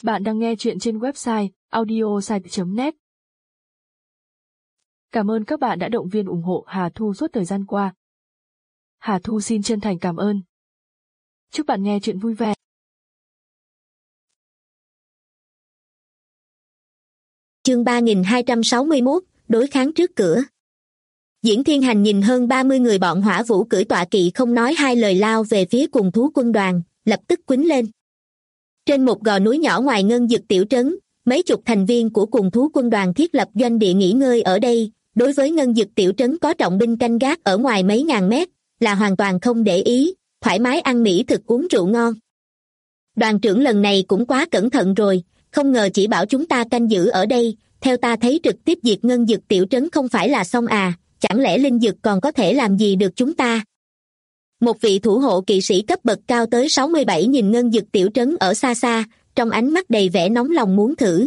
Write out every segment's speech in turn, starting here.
Bạn đang nghe chuyện trên website audiosite.net. Cảm ơn các bạn đã động viên ủng hộ Hà Thu suốt thời gian qua. Hà Thu xin chân thành cảm ơn. Chúc bạn nghe chuyện vui vẻ. Chương 3261, đối kháng trước cửa. Diễn Thiên Hành nhìn hơn 30 người bọn Hỏa Vũ cưỡi tọa kỵ không nói hai lời lao về phía cùng thú quân đoàn, lập tức quýnh lên. Trên một gò núi nhỏ ngoài Ngân Dực tiểu trấn, mấy chục thành viên của cùng thú quân đoàn thiết lập doanh địa nghỉ ngơi ở đây. Đối với Ngân Dực tiểu trấn có trọng binh canh gác ở ngoài mấy ngàn mét, là hoàn toàn không để ý, thoải mái ăn mỹ thực uống rượu ngon. Đoàn trưởng lần này cũng quá cẩn thận rồi, không ngờ chỉ bảo chúng ta canh giữ ở đây, theo ta thấy trực tiếp diệt Ngân Dực tiểu trấn không phải là xong à, chẳng lẽ linh dực còn có thể làm gì được chúng ta? Một vị thủ hộ kỵ sĩ cấp bậc cao tới 67 nhìn Ngân Dực tiểu trấn ở xa xa, trong ánh mắt đầy vẻ nóng lòng muốn thử.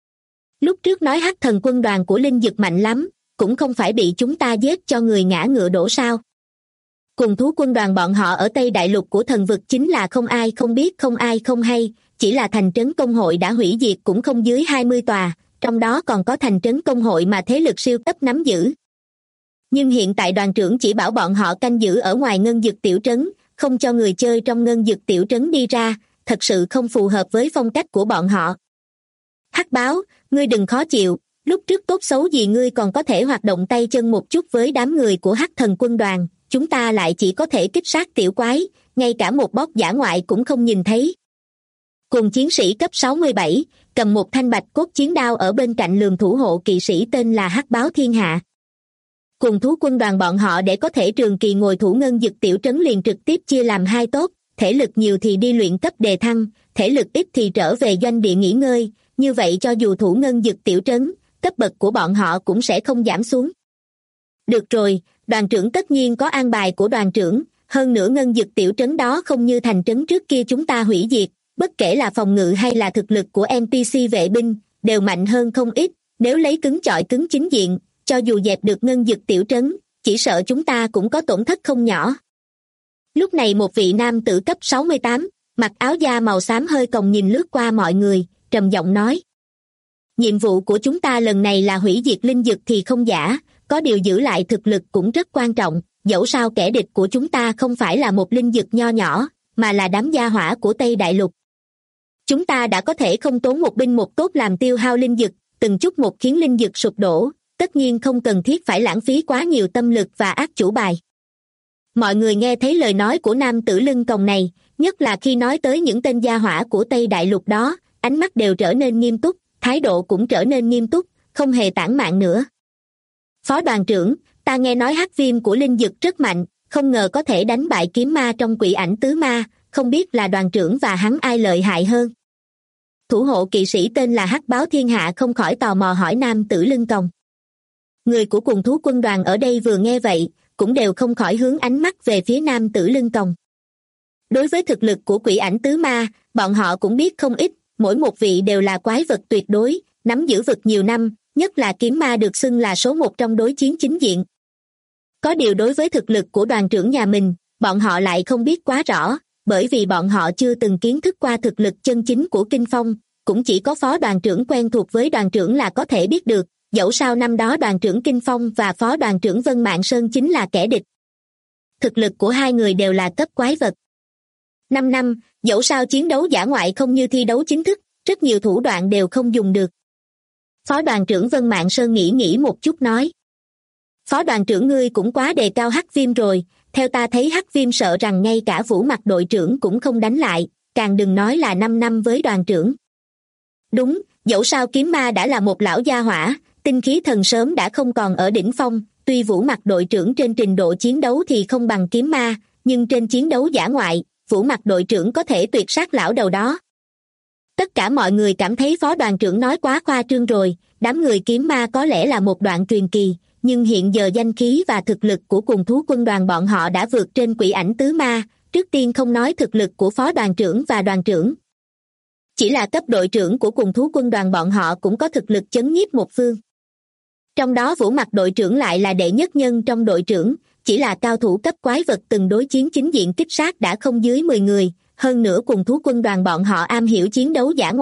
Lúc trước nói hắc thần quân đoàn của linh dực mạnh lắm, cũng không phải bị chúng ta giết cho người ngã ngựa đổ sao? Cùng thú quân đoàn bọn họ ở Tây Đại Lục của thần vực chính là không ai không biết không ai không hay, chỉ là thành trấn công hội đã hủy diệt cũng không dưới 20 tòa, trong đó còn có thành trấn công hội mà thế lực siêu cấp nắm giữ. Nhưng hiện tại đoàn trưởng chỉ bảo bọn họ canh giữ ở ngoài Ngân Dực tiểu trấn, không cho người chơi trong Ngân Dực tiểu trấn đi ra, thật sự không phù hợp với phong cách của bọn họ. Hắc báo, ngươi đừng khó chịu, lúc trước tốt xấu gì ngươi còn có thể hoạt động tay chân một chút với đám người của hắc thần quân đoàn, chúng ta lại chỉ có thể kích sát tiểu quái, ngay cả một bóc dã ngoại cũng không nhìn thấy. Cùng chiến sĩ cấp 67, cầm một thanh bạch cốt chiến đao ở bên cạnh lườm thủ hộ kỵ sĩ tên là Hắc báo thiên hạ. Cùng thú quân đoàn bọn họ để có thể trường kỳ ngồi thủ Ngân Dực tiểu trấn liền trực tiếp chia làm hai tốt, thể lực nhiều thì đi luyện cấp đề thăng, thể lực ít thì trở về doanh địa nghỉ ngơi, như vậy cho dù thủ Ngân Dực tiểu trấn, cấp bậc của bọn họ cũng sẽ không giảm xuống. Được rồi, đoàn trưởng tất nhiên có an bài của đoàn trưởng, hơn nữa Ngân Dực tiểu trấn đó không như thành trấn trước kia chúng ta hủy diệt, bất kể là phòng ngự hay là thực lực của NPC vệ binh, đều mạnh hơn không ít, nếu lấy cứng chọi cứng chính diện, cho dù dẹp được Ngân Dực tiểu trấn, chỉ sợ chúng ta cũng có tổn thất không nhỏ. Lúc này một vị nam tử cấp 68, mặc áo da màu xám hơi còng nhìn lướt qua mọi người, trầm giọng nói. Nhiệm vụ của chúng ta lần này là hủy diệt linh dực thì không giả, có điều giữ lại thực lực cũng rất quan trọng, dẫu sao kẻ địch của chúng ta không phải là một linh dực nho nhỏ, mà là đám gia hỏa của Tây Đại Lục. Chúng ta đã có thể không tốn một binh một tốt làm tiêu hao linh dực, từng chút một khiến linh dực sụp đổ, tất nhiên không cần thiết phải lãng phí quá nhiều tâm lực và ác chủ bài. Mọi người nghe thấy lời nói của nam tử lưng còng này, nhất là khi nói tới những tên gia hỏa của Tây Đại Lục đó, ánh mắt đều trở nên nghiêm túc, thái độ cũng trở nên nghiêm túc, không hề tản mạn nữa. Phó đoàn trưởng, ta nghe nói hắc viêm của linh dực rất mạnh, không ngờ có thể đánh bại kiếm ma trong Quỷ Ảnh Tứ Ma, không biết là đoàn trưởng và hắn ai lợi hại hơn. Thủ hộ kỵ sĩ tên là Hắc báo thiên hạ không khỏi tò mò hỏi nam tử lưng còng. Người của cùng thú quân đoàn ở đây vừa nghe vậy, cũng đều không khỏi hướng ánh mắt về phía nam tử lưng còng. Đối với thực lực của Quỷ Ảnh Tứ Ma, bọn họ cũng biết không ít, mỗi một vị đều là quái vật tuyệt đối, nắm giữ vực nhiều năm, nhất là kiếm ma được xưng là số một trong đối chiến chính diện. Có điều đối với thực lực của đoàn trưởng nhà mình, bọn họ lại không biết quá rõ, bởi vì bọn họ chưa từng kiến thức qua thực lực chân chính của Kinh Phong, cũng chỉ có phó đoàn trưởng quen thuộc với đoàn trưởng là có thể biết được, dẫu sao năm đó đoàn trưởng Kinh Phong và phó đoàn trưởng Vân Mạn Sơn chính là kẻ địch. Thực lực của hai người đều là cấp quái vật. 5 năm, dẫu sao chiến đấu dã ngoại không như thi đấu chính thức, rất nhiều thủ đoạn đều không dùng được. Phó đoàn trưởng Vân Mạn Sơn nghĩ một chút nói. Phó đoàn trưởng ngươi cũng quá đề cao hắc viêm rồi, theo ta thấy hắc viêm sợ rằng ngay cả Vũ Mặc đội trưởng cũng không đánh lại, càng đừng nói là 5 năm với đoàn trưởng. Đúng, dẫu sao kiếm ma đã là một lão gia hỏa, tinh khí thần sớm đã không còn ở đỉnh phong, tuy Vũ Mặc đội trưởng trên trình độ chiến đấu thì không bằng kiếm ma, nhưng trên chiến đấu dã ngoại, Vũ Mặc đội trưởng có thể tuyệt sát lão đầu đó. Tất cả mọi người cảm thấy phó đoàn trưởng nói quá khoa trương rồi, đám người kiếm ma có lẽ là một đoạn truyền kỳ, nhưng hiện giờ danh khí và thực lực của cùng thú quân đoàn bọn họ đã vượt trên Quỷ Ảnh Tứ Ma, trước tiên không nói thực lực của phó đoàn trưởng và đoàn trưởng. Chỉ là cấp đội trưởng của cùng thú quân đoàn bọn họ cũng có thực lực chấn nhiếp một phương. Trong đó Vũ Mặc đội trưởng lại là đệ nhất nhân trong đội trưởng, chỉ là cao thủ cấp quái vật từng đối chiến chính diện kích sát đã không dưới 10 người, hơn nữa cùng thú quân đoàn bọn họ am hiểu chiến đấu dã ngoại,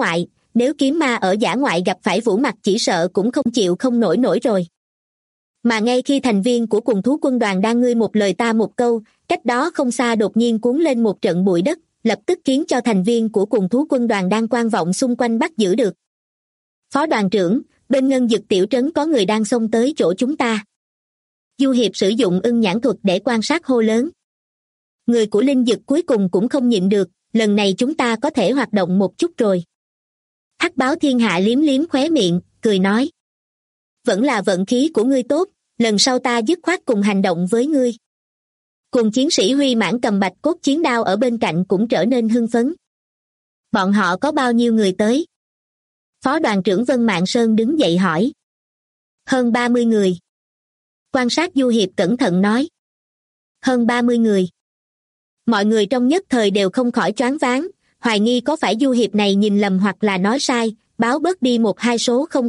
nếu kiếm ma ở dã ngoại gặp phải Vũ Mặc chỉ sợ cũng không chịu không nổi rồi. Mà ngay khi thành viên của cùng thú quân đoàn đang ngươi một lời ta một câu, cách đó không xa đột nhiên cuốn lên một trận bụi đất, lập tức khiến cho thành viên của cùng thú quân đoàn đang quan vọng xung quanh bắt giữ được. Phó đoàn trưởng, bên Ngân Dực tiểu trấn có người đang xông tới chỗ chúng ta. Du Hiệp sử dụng ưng nhãn thuật để quan sát hô lớn. Người của Linh Dực cuối cùng cũng không nhịn được, lần này chúng ta có thể hoạt động một chút rồi. Hắc Báo Thiên Hạ liếm liếm khóe miệng, cười nói. Vẫn là vận khí của ngươi tốt, lần sau ta dứt khoát cùng hành động với ngươi. Cùng chiến sĩ Huy Mãn cầm bạch cốt chiến đao ở bên cạnh cũng trở nên hưng phấn. Bọn họ có bao nhiêu người tới? Phó đoàn trưởng Vân Mạn Sơn đứng dậy hỏi. Hơn 30 người. Quan sát Du Hiệp cẩn thận nói. Hơn 30 người. Mọi người trong nhất thời đều không khỏi choáng váng, hoài nghi có phải Du Hiệp này nhìn lầm hoặc là nói sai, báo bớt đi một hai số không.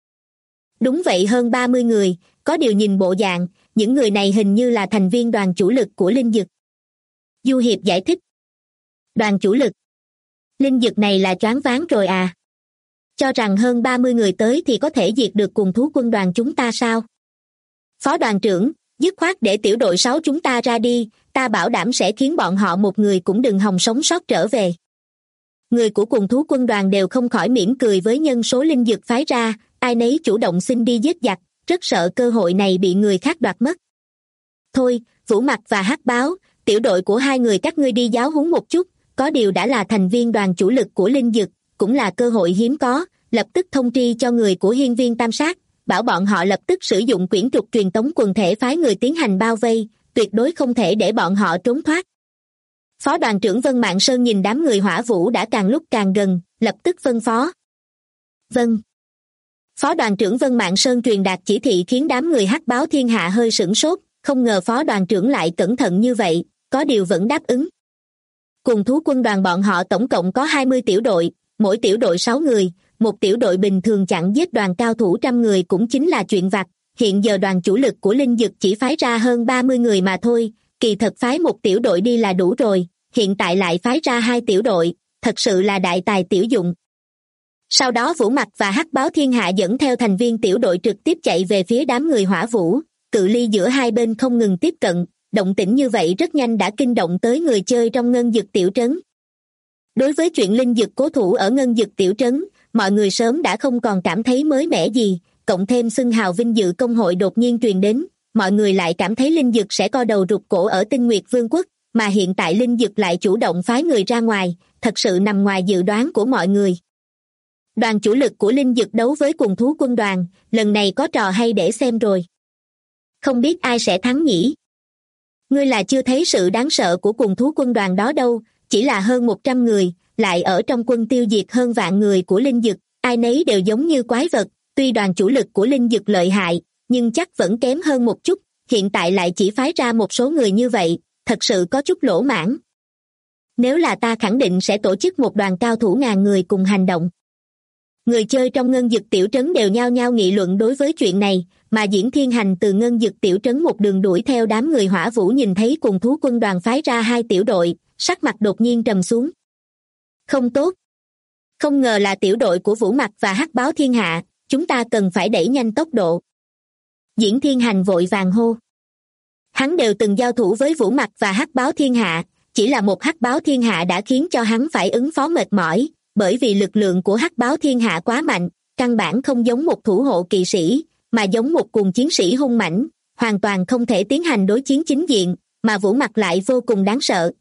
Đúng vậy, hơn 30 người, có điều nhìn bộ dạng, những người này hình như là thành viên đoàn chủ lực của Linh Dực. Du Hiệp giải thích. Đoàn chủ lực? Linh Dực này là choáng váng rồi à? Cho rằng hơn 30 người tới thì có thể diệt được cùng thú quân đoàn chúng ta sao? Phó đoàn trưởng, dứt khoát để tiểu đội 6 chúng ta ra đi, ta bảo đảm sẽ khiến bọn họ một người cũng đừng hòng sống sót trở về. Người của cùng thú quân đoàn đều không khỏi mỉm cười với nhân số Linh Dực phái ra, ai nấy chủ động xin đi giết giặc, rất sợ cơ hội này bị người khác đoạt mất. Thôi, Vũ Mặc và Hắc Báo, tiểu đội của hai người các ngươi đi giáo huấn một chút, có điều đã là thành viên đoàn chủ lực của Linh Dực, cũng là cơ hội hiếm có, lập tức thông tri cho người của Hiên Viên Tam Sát, bảo bọn họ lập tức sử dụng quyển trục truyền tống quần thể phái người tiến hành bao vây, tuyệt đối không thể để bọn họ trốn thoát. Phó đoàn trưởng Vân Mạn Sơn nhìn đám người Hỏa Vũ đã càng lúc càng gần, lập tức phân phó. Vâng. Phó đoàn trưởng Vân Mạn Sơn truyền đạt chỉ thị khiến đám người Hắc Báo Thiên Hạ hơi sửng sốt, không ngờ phó đoàn trưởng lại cẩn thận như vậy, có điều vẫn đáp ứng. Cùng thú quân đoàn bọn họ tổng cộng có 20 tiểu đội, mỗi tiểu đội 6 người, một tiểu đội bình thường chặn giết đoàn cao thủ 100 người cũng chính là chuyện vặt, hiện giờ đoàn chủ lực của Linh Dực chỉ phái ra hơn 30 người mà thôi, kỳ thật phái một tiểu đội đi là đủ rồi, hiện tại lại phái ra 2 tiểu đội, thật sự là đại tài tiểu dụng. Sau đó Vũ Mặc và Hắc Báo Thiên Hạ dẫn theo thành viên tiểu đội trực tiếp chạy về phía đám người Hỏa Vũ, cự ly giữa hai bên không ngừng tiếp cận, động tĩnh như vậy rất nhanh đã kinh động tới người chơi trong Ngân Dực tiểu trấn. Đối với chuyện Linh Dực cố thủ ở Ngân Dực tiểu trấn, mọi người sớm đã không còn cảm thấy mới mẻ gì, cộng thêm xưng hào vinh dự công hội đột nhiên truyền đến, mọi người lại cảm thấy Linh Dực sẽ co đầu rụt cổ ở Tinh Nguyệt Vương quốc, mà hiện tại Linh Dực lại chủ động phái người ra ngoài, thật sự nằm ngoài dự đoán của mọi người. Đoàn chủ lực của Linh Dực đấu với cùng thú quân đoàn, lần này có trò hay để xem rồi. Không biết ai sẽ thắng nhỉ? Ngươi là chưa thấy sự đáng sợ của cùng thú quân đoàn đó đâu, chỉ là hơn 100 người, lại ở trong quân tiêu diệt hơn vạn người của Linh Dực, ai nấy đều giống như quái vật, tuy đoàn chủ lực của Linh Dực lợi hại, nhưng chắc vẫn kém hơn một chút, hiện tại lại chỉ phái ra một số người như vậy, thật sự có chút lỗ mãng. Nếu là ta khẳng định sẽ tổ chức một đoàn cao thủ ngàn người cùng hành động. Người chơi trong Ngân Dực tiểu trấn đều nhao nhao nghị luận đối với chuyện này, mà Diễn Thiên Hành từ Ngân Dực tiểu trấn một đường đuổi theo đám người Hỏa Vũ nhìn thấy cùng thú quân đoàn phái ra 2 tiểu đội, sắc mặt đột nhiên trầm xuống. Không tốt. Không ngờ là tiểu đội của Vũ Mặc và Hắc Báo Thiên Hạ, chúng ta cần phải đẩy nhanh tốc độ. Diễn Thiên Hành vội vàng hô. Hắn đều từng giao thủ với Vũ Mặc và Hắc Báo Thiên Hạ, chỉ là một Hắc Báo Thiên Hạ đã khiến cho hắn phải ứng phó mệt mỏi, bởi vì lực lượng của Hắc Báo Thiên Hạ quá mạnh, căn bản không giống một thủ hộ kỵ sĩ, mà giống một cùng chiến sĩ hung mãnh, hoàn toàn không thể tiến hành đối chiến chính diện, mà Vũ Mặc lại vô cùng đáng sợ.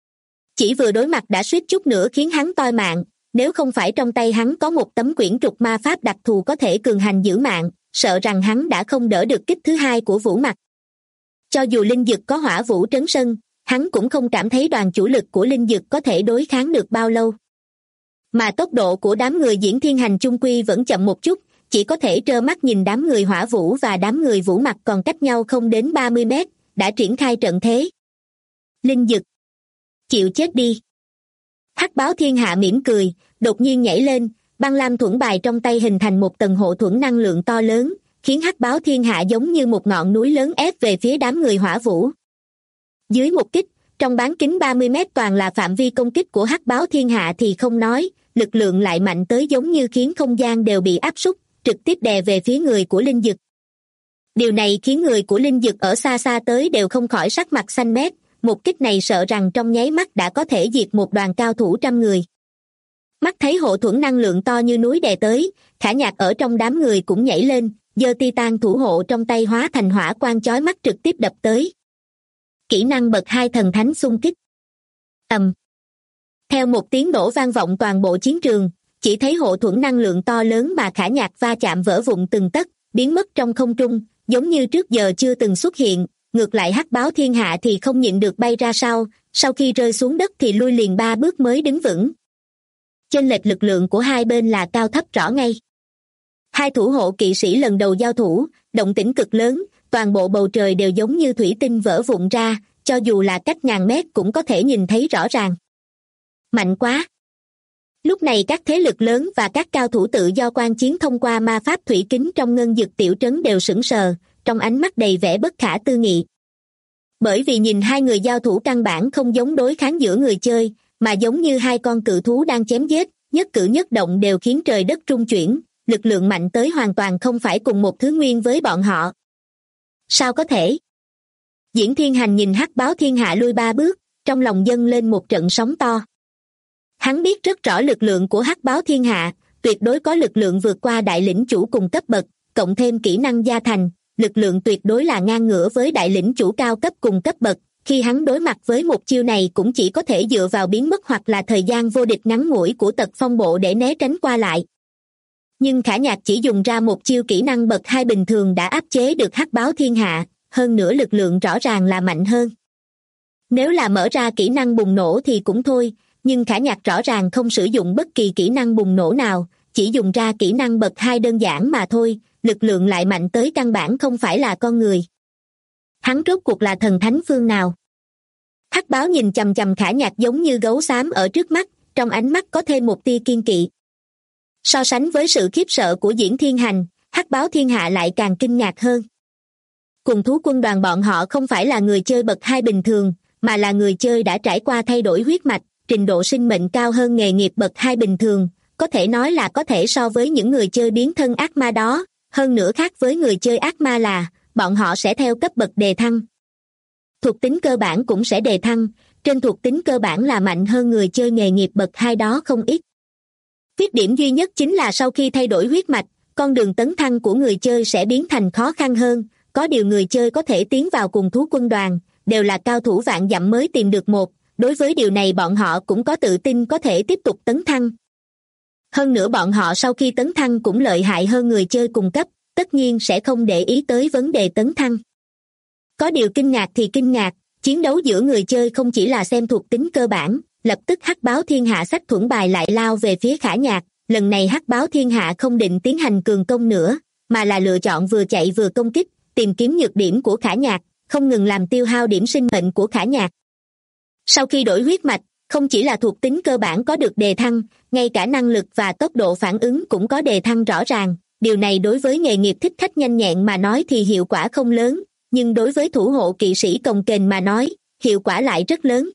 Chỉ vừa đối mặt đã suýt chút nữa khiến hắn toi mạng, nếu không phải trong tay hắn có một tấm quyển trục ma pháp đặc thù có thể cường hành giữ mạng, sợ rằng hắn đã không đỡ được kích thứ hai của Vũ Mặc. Cho dù Linh Dực có Hỏa Vũ trấn sân, hắn cũng không cảm thấy đoàn chủ lực của Linh Dực có thể đối kháng được bao lâu. Mà tốc độ của đám người Diễn Thiên Hành chung quy vẫn chậm một chút, chỉ có thể trơ mắt nhìn đám người Hỏa Vũ và đám người Vũ Mặc còn cách nhau không đến 30 mét, đã triển khai trận thế. Linh Dực, chịu chết đi. Hắc Báo Thiên Hạ mỉm cười, đột nhiên nhảy lên, băng lam thuẫn bài trong tay hình thành một tầng hộ thuẫn năng lượng to lớn, khiến Hắc Báo Thiên Hạ giống như một ngọn núi lớn ép về phía đám người Hỏa Vũ. Dưới một kích, trong bán kính 30 mét toàn là phạm vi công kích của Hắc Báo Thiên Hạ thì không nói, lực lượng lại mạnh tới giống như khiến không gian đều bị áp súc, trực tiếp đè về phía người của Linh Dực. Điều này khiến người của Linh Dực ở xa xa tới đều không khỏi sắc mặt xanh mét, một kích này sợ rằng trong nháy mắt đã có thể diệt một đoàn cao thủ trăm người. Mắt thấy hộ thuẫn năng lượng to như núi đè tới, Khả Nhạc ở trong đám người cũng nhảy lên, giơ titan thủ hộ trong tay hóa thành hỏa quang chói mắt trực tiếp đập tới. Kỹ năng bậc 2 thần thánh xung kích. Ầm. Theo một tiếng nổ vang vọng toàn bộ chiến trường, chỉ thấy hộ thuẫn năng lượng to lớn mà Khả Nhạc va chạm vỡ vụn từng tấc, biến mất trong không trung, giống như trước giờ chưa từng xuất hiện. Ngược lại Hắc Báo Thiên Hạ thì không nhịn được bay ra sau khi rơi xuống đất thì lui liền 3 bước mới đứng vững. Chênh lệch lực lượng của hai bên là cao thấp rõ ngay. Hai thủ hộ kỵ sĩ lần đầu giao thủ, động tĩnh cực lớn, toàn bộ bầu trời đều giống như thủy tinh vỡ vụn ra, cho dù là cách ngàn mét cũng có thể nhìn thấy rõ ràng. Mạnh quá! Lúc này các thế lực lớn và các cao thủ tự do quan chiến thông qua ma pháp thủy kính trong Ngân Dực tiểu trấn đều sững sờ, trong ánh mắt đầy vẻ bất khả tư nghị. Bởi vì nhìn hai người giao thủ căn bản không giống đối kháng giữa người chơi, mà giống như hai con cự thú đang chém giết, nhất cử nhất động đều khiến trời đất rung chuyển, lực lượng mạnh tới hoàn toàn không phải cùng một thứ nguyên với bọn họ. Sao có thể? Diễn Thiên Hành nhìn Hắc Báo Thiên Hạ lui 3 bước, trong lòng dâng lên một trận sóng to. Hắn biết rất rõ lực lượng của Hắc Báo Thiên Hạ, tuyệt đối có lực lượng vượt qua đại lĩnh chủ cùng cấp bậc, cộng thêm kỹ năng gia thành, lực lượng tuyệt đối là ngang ngửa với đại lĩnh chủ cao cấp cùng cấp bậc. Khi hắn đối mặt với một chiêu này cũng chỉ có thể dựa vào biến mất hoặc là thời gian vô địch ngắn ngủi của tật phong bộ để né tránh qua lại. Nhưng Khả Nhạc chỉ dùng ra một chiêu kỹ năng bậc 2 bình thường đã áp chế được Hắc Báo Thiên Hạ, hơn nữa lực lượng rõ ràng là mạnh hơn. Nếu là mở ra kỹ năng bùng nổ thì cũng thôi, nhưng Khả Nhạc rõ ràng không sử dụng bất kỳ kỹ năng bùng nổ nào, chỉ dùng ra kỹ năng bậc 2 đơn giản mà thôi, lực lượng lại mạnh tới căn bản không phải là con người. Hắn rốt cuộc là thần thánh phương nào? Hắc Báo nhìn chằm chằm Khả Nhạc giống như gấu xám ở trước mắt, trong ánh mắt có thêm một tia kiên kỵ. So sánh với sự khiếp sợ của Diễn Thiên Hành, Hắc Báo Thiên Hạ lại càng kinh ngạc hơn. Cùng thú quân đoàn bọn họ không phải là người chơi bậc 2 bình thường, mà là người chơi đã trải qua thay đổi huyết mạch, trình độ sinh mệnh cao hơn nghề nghiệp bậc 2 bình thường, có thể nói là có thể so với những người chơi biến thân ác ma đó, hơn nữa khác với người chơi ác ma là bọn họ sẽ theo cấp bậc đề thăng. Thuộc tính cơ bản cũng sẽ đề thăng, trên thuộc tính cơ bản là mạnh hơn người chơi nghề nghiệp bậc 2 đó không ít. Khuyết điểm duy nhất chính là sau khi thay đổi huyết mạch, con đường tấn thăng của người chơi sẽ biến thành khó khăn hơn, có điều người chơi có thể tiến vào cùng thú quân đoàn, đều là cao thủ vạn dặm mới tìm được một, đối với điều này bọn họ cũng có tự tin có thể tiếp tục tấn thăng. Hơn nữa bọn họ sau khi tấn thăng cũng lợi hại hơn người chơi cùng cấp, tất nhiên sẽ không để ý tới vấn đề tấn thăng. Có điều kinh ngạc thì kinh ngạc, chiến đấu giữa người chơi không chỉ là xem thuộc tính cơ bản, lập tức Hắc Báo Thiên Hạ xách thuẫn bài lại lao về phía Khả Nhạc, lần này Hắc Báo Thiên Hạ không định tiến hành cường công nữa, mà là lựa chọn vừa chạy vừa công kích, tìm kiếm nhược điểm của Khả Nhạc, không ngừng làm tiêu hao điểm sinh mệnh của Khả Nhạc. Sau khi đổi huyết mạch, không chỉ là thuộc tính cơ bản có được đề thăng, ngay cả năng lực và tốc độ phản ứng cũng có đề thăng rõ ràng, điều này đối với nghề nghiệp thích khách nhanh nhẹn mà nói thì hiệu quả không lớn, nhưng đối với thủ hộ kỵ sĩ cồng kềnh mà nói, hiệu quả lại rất lớn.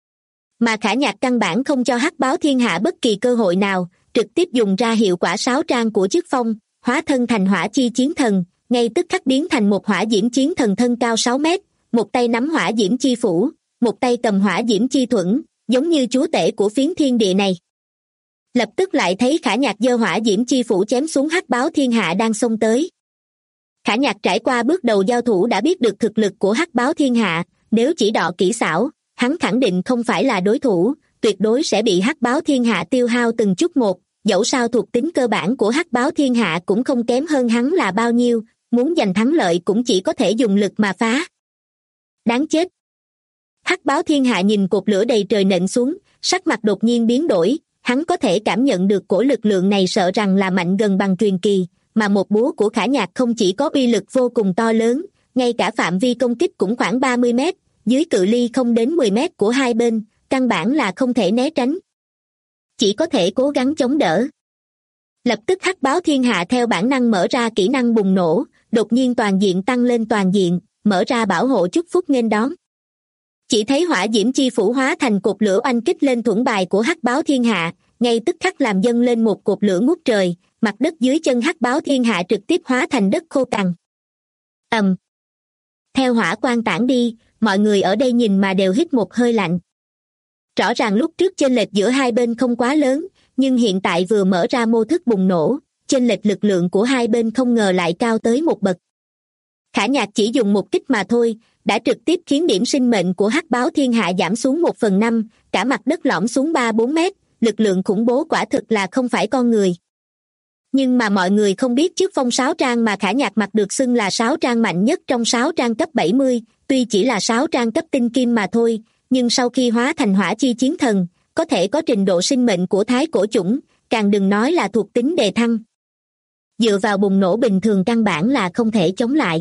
Mà Khả Nhạc căn bản không cho Hắc Báo Thiên Hạ bất kỳ cơ hội nào, trực tiếp dùng ra hiệu quả sáo trang của chức phong, hóa thân thành hỏa chi chiến thần, ngay tức khắc biến thành một hỏa diễm chiến thần thân cao 6 mét, một tay nắm hỏa diễm chi phủ, một tay cầm hỏa diễm chi thuẫn, giống như chúa tể của phiến thiên địa này. Lập tức lại thấy Khả Nhạc giơ hỏa diễm chi phủ chém xuống Hắc Báo Thiên Hạ đang xông tới. Khả Nhạc trải qua bước đầu giao thủ đã biết được thực lực của Hắc Báo Thiên Hạ, nếu chỉ đọ kỹ xảo, hắn khẳng định không phải là đối thủ, tuyệt đối sẽ bị Hắc Báo Thiên Hạ tiêu hao từng chút một, dẫu sao thuộc tính cơ bản của Hắc Báo Thiên Hạ cũng không kém hơn hắn là bao nhiêu, muốn giành thắng lợi cũng chỉ có thể dùng lực mà phá. Đáng chết! Hắc Báo Thiên Hạ nhìn cột lửa đầy trời nện xuống, sắc mặt đột nhiên biến đổi, hắn có thể cảm nhận được cổ lực lượng này sợ rằng là mạnh gần bằng truyền kỳ, mà một búa của Khả Nhạc không chỉ có uy lực vô cùng to lớn, ngay cả phạm vi công kích cũng khoảng 30 mét, dưới cự ly không đến 10 mét của hai bên, căn bản là không thể né tránh. Chỉ có thể cố gắng chống đỡ. Lập tức Hắc Báo Thiên Hạ theo bản năng mở ra kỹ năng bùng nổ, đột nhiên toàn diện tăng lên toàn diện, mở ra bảo hộ chúc phúc nghênh đón. Chỉ thấy hỏa diễm chi phủ hóa thành cột lửa oanh kích lên thuẫn bài của Hắc Báo Thiên Hạ, ngay tức khắc làm dâng lên một cột lửa ngút trời, mặt đất dưới chân hắc báo thiên hạ trực tiếp hóa thành đất khô cằn. Theo hỏa quang tản đi, mọi người ở đây nhìn mà đều hít một hơi lạnh. Rõ ràng lúc trước chênh lệch giữa hai bên không quá lớn, nhưng hiện tại vừa mở ra mô thức bùng nổ, chênh lệch lực lượng của hai bên không ngờ lại cao tới một bậc. Khả Nhạc chỉ dùng một kích mà thôi, đã trực tiếp khiến điểm sinh mệnh của hắc báo thiên hạ giảm xuống 1/5, cả mặt đất lõm xuống 3-4 mét, lực lượng khủng bố quả thực là không phải con người. Nhưng mà mọi người không biết chiếc phong sáo trang mà Khả Nhạc mặc được xưng là sáo trang mạnh nhất trong sáo trang cấp 70, tuy chỉ là sáo trang cấp tinh kim mà thôi, nhưng sau khi hóa thành hỏa chi chiến thần, có thể có trình độ sinh mệnh của thái cổ chủng, càng đừng nói là thuộc tính đề thăng. Dựa vào bùng nổ bình thường căn bản là không thể chống lại.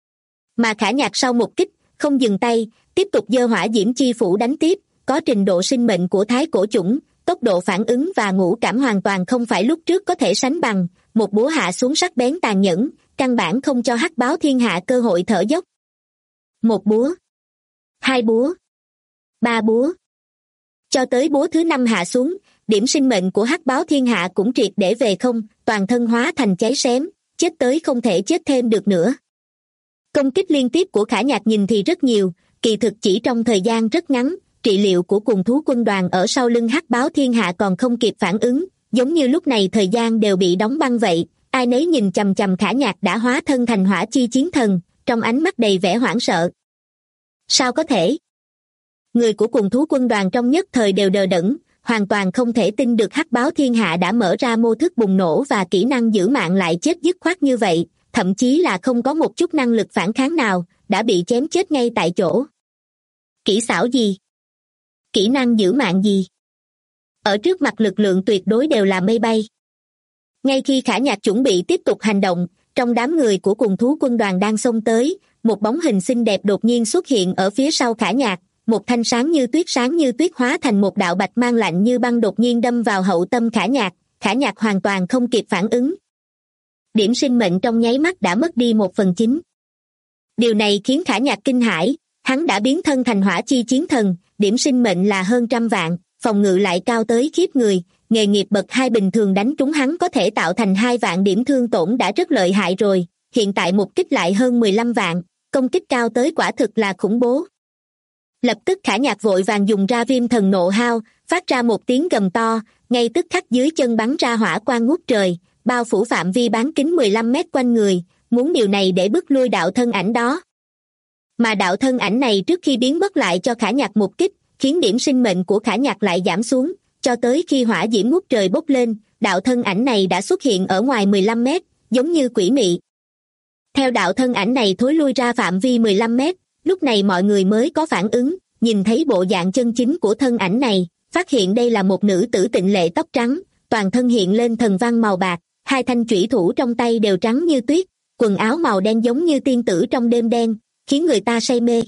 Mà Khả Nhạc sau một kích, không dừng tay, tiếp tục giơ hỏa diễm chi phủ đánh tiếp, có trình độ sinh mệnh của thái cổ chủng, tốc độ phản ứng và ngũ cảm hoàn toàn không phải lúc trước có thể sánh bằng, một búa hạ xuống sắc bén tàn nhẫn, căn bản không cho hắc báo thiên hạ cơ hội thở dốc. Một búa, hai búa, ba búa. Cho tới búa thứ 5 hạ xuống, điểm sinh mệnh của hắc báo thiên hạ cũng triệt để về không, toàn thân hóa thành cháy xém, chết tới không thể chết thêm được nữa. Công kích liên tiếp của Khả Nhạc nhìn thì rất nhiều, kỳ thực chỉ trong thời gian rất ngắn, trị liệu của cùng thú quân đoàn ở sau lưng hắc báo thiên hạ còn không kịp phản ứng, giống như lúc này thời gian đều bị đóng băng vậy, ai nấy nhìn chằm chằm Khả Nhạc đã hóa thân thành hỏa chi chiến thần, trong ánh mắt đầy vẻ hoảng sợ. Sao có thể? Người của cùng thú quân đoàn trong nhất thời đều đờ đẫn, hoàn toàn không thể tin được hắc báo thiên hạ đã mở ra mô thức bùng nổ và kỹ năng giữ mạng lại chết dứt khoát như vậy, thậm chí là không có một chút năng lực phản kháng nào, đã bị chém chết ngay tại chỗ. Kỹ xảo gì? Kỹ năng giữ mạng gì? Ở trước mặt lực lượng tuyệt đối đều là mây bay. Ngay khi Khả Nhạc chuẩn bị tiếp tục hành động, trong đám người của cùng thú quân đoàn đang xông tới, một bóng hình xinh đẹp đột nhiên xuất hiện ở phía sau Khả Nhạc, một thanh sáng như tuyết hóa thành một đạo bạch mang lạnh như băng đột nhiên đâm vào hậu tâm Khả Nhạc hoàn toàn không kịp phản ứng. Điểm sinh mệnh trong nháy mắt đã mất đi 1/9. Điều này khiến Khả Nhạc kinh hãi, hắn đã biến thân thành hỏa chi chiến thần, điểm sinh mệnh là hơn 100 vạn, phòng ngự lại cao tới khiếp người, nghề nghiệp bậc 2 bình thường đánh trúng hắn có thể tạo thành 2 vạn điểm thương tổn đã rất lợi hại rồi, hiện tại một kích lại hơn 15 vạn, công kích cao tới quả thực là khủng bố. Lập tức Khả Nhạc vội vàng dùng ra viêm thần nộ hao, phát ra một tiếng gầm to, ngay tức khắc dưới chân bắn ra hỏa quang ngút trời, bao phủ phạm vi bán kính 15 mét quanh người, muốn điều này để bức lui đạo thân ảnh đó. Mà đạo thân ảnh này trước khi biến mất lại cho Khả Nhạc một kích, khiến điểm sinh mệnh của Khả Nhạc lại giảm xuống, cho tới khi hỏa diễm ngút trời bốc lên, đạo thân ảnh này đã xuất hiện ở ngoài 15 mét, giống như quỷ mị. Theo đạo thân ảnh này thối lui ra phạm vi 15 mét, lúc này mọi người mới có phản ứng, nhìn thấy bộ dạng chân chính của thân ảnh này, phát hiện đây là một nữ tử tịnh lệ tóc trắng, toàn thân hiện lên thần văn màu bạc, 2 thanh chủy thủ trong tay đều trắng như tuyết, quần áo màu đen giống như tiên tử trong đêm đen, khiến người ta say mê.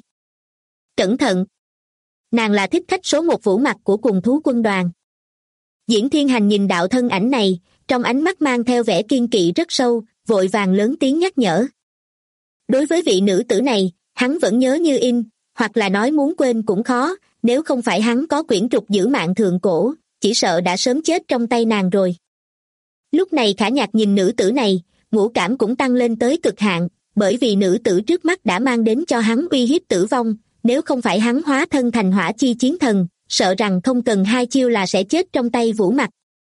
Cẩn thận! Nàng là thích khách số 1 Vũ Mặc của cùng thú quân đoàn. Diễn Thiên Hành nhìn đạo thân ảnh này, trong ánh mắt mang theo vẻ kiên kỵ rất sâu, vội vàng lớn tiếng nhắc nhở. Đối với vị nữ tử này, hắn vẫn nhớ như in, hoặc là nói muốn quên cũng khó, nếu không phải hắn có quyển trục giữ mạng thượng cổ, chỉ sợ đã sớm chết trong tay nàng rồi. Lúc này Khả Nhạc nhìn nữ tử này, ngũ cảm cũng tăng lên tới cực hạn, bởi vì nữ tử trước mắt đã mang đến cho hắn uy hiếp tử vong, nếu không phải hắn hóa thân thành hỏa chi chiến thần, sợ rằng không cần 2 chiêu là sẽ chết trong tay Vũ Mặc.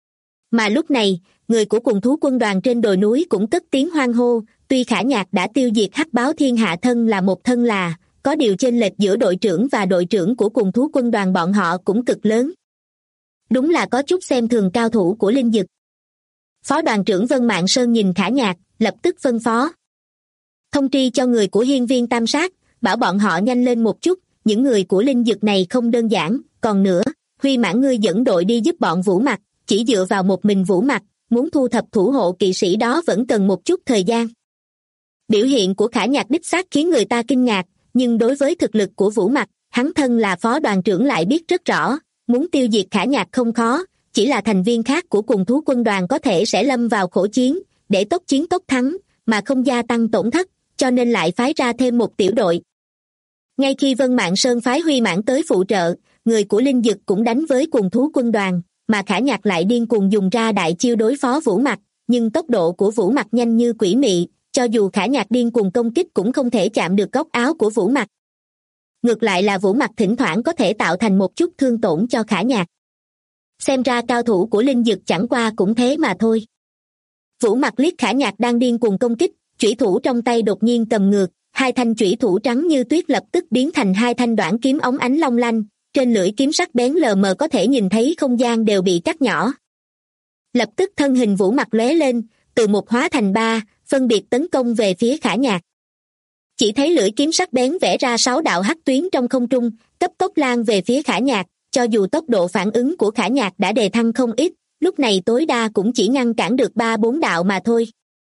Mà lúc này, người của cùng thú quân đoàn trên đồi núi cũng cất tiếng hoan hô, tuy Khả Nhạc đã tiêu diệt hắc báo thiên hạ thân là một thân là, có điều chênh lệch giữa đội trưởng và đội trưởng của cùng thú quân đoàn bọn họ cũng cực lớn. Đúng là có chút xem thường cao thủ của linh dực. Phó đoàn trưởng Vân Mạn Sơn nhìn Khả Nhạc, lập tức phân phó. Thông tri cho người của hiên viên tam sát, bảo bọn họ nhanh lên một chút, những người của linh dực này không đơn giản, còn nữa, Huy Mãn ngươi dẫn đội đi giúp bọn Vũ Mặc, chỉ dựa vào một mình Vũ Mặc, muốn thu thập thủ hộ kỵ sĩ đó vẫn cần một chút thời gian. Biểu hiện của Khả Nhạc đích xác khiến người ta kinh ngạc, nhưng đối với thực lực của Vũ Mặc, hắn thân là phó đoàn trưởng lại biết rất rõ, muốn tiêu diệt Khả Nhạc không khó, chỉ là thành viên khác của cùng thú quân đoàn có thể sẽ lâm vào khổ chiến, để tốc chiến tốc thắng, mà không gia tăng tổn thất, cho nên lại phái ra thêm một tiểu đội. Ngay khi Vân Mạn Sơn phái Huy Mãn tới phụ trợ, người của linh dực cũng đánh với cùng thú quân đoàn, mà Khả Nhạc lại điên cuồng dùng ra đại chiêu đối phó Vũ Mặc, nhưng tốc độ của Vũ Mặc nhanh như quỷ mị, cho dù Khả Nhạc điên cuồng công kích cũng không thể chạm được góc áo của Vũ Mặc. Ngược lại là Vũ Mặc thỉnh thoảng có thể tạo thành một chút thương tổn cho Khả Nhạc. Xem ra cao thủ của linh dực chẳng qua cũng thế mà thôi. Vũ Mặc liếc Khả Nhạc đang điên cuồng công kích, chủy thủ trong tay đột nhiên cầm ngược, hai thanh chủy thủ trắng như tuyết lập tức biến thành hai thanh đoản kiếm óng ánh long lanh, trên lưỡi kiếm sắc bén lờ mờ có thể nhìn thấy không gian đều bị cắt nhỏ. Lập tức thân hình Vũ Mặc lóe lên, từ một hóa thành ba, phân biệt tấn công về phía Khả Nhạc. Chỉ thấy lưỡi kiếm sắc bén vẽ ra 6 đạo hắc tuyến trong không trung, cấp tốc lan về phía Khả Nhạc, cho dù tốc độ phản ứng của Khả Nhạc đã đề thăng không ít, lúc này tối đa cũng chỉ ngăn cản được 3-4 đạo mà thôi.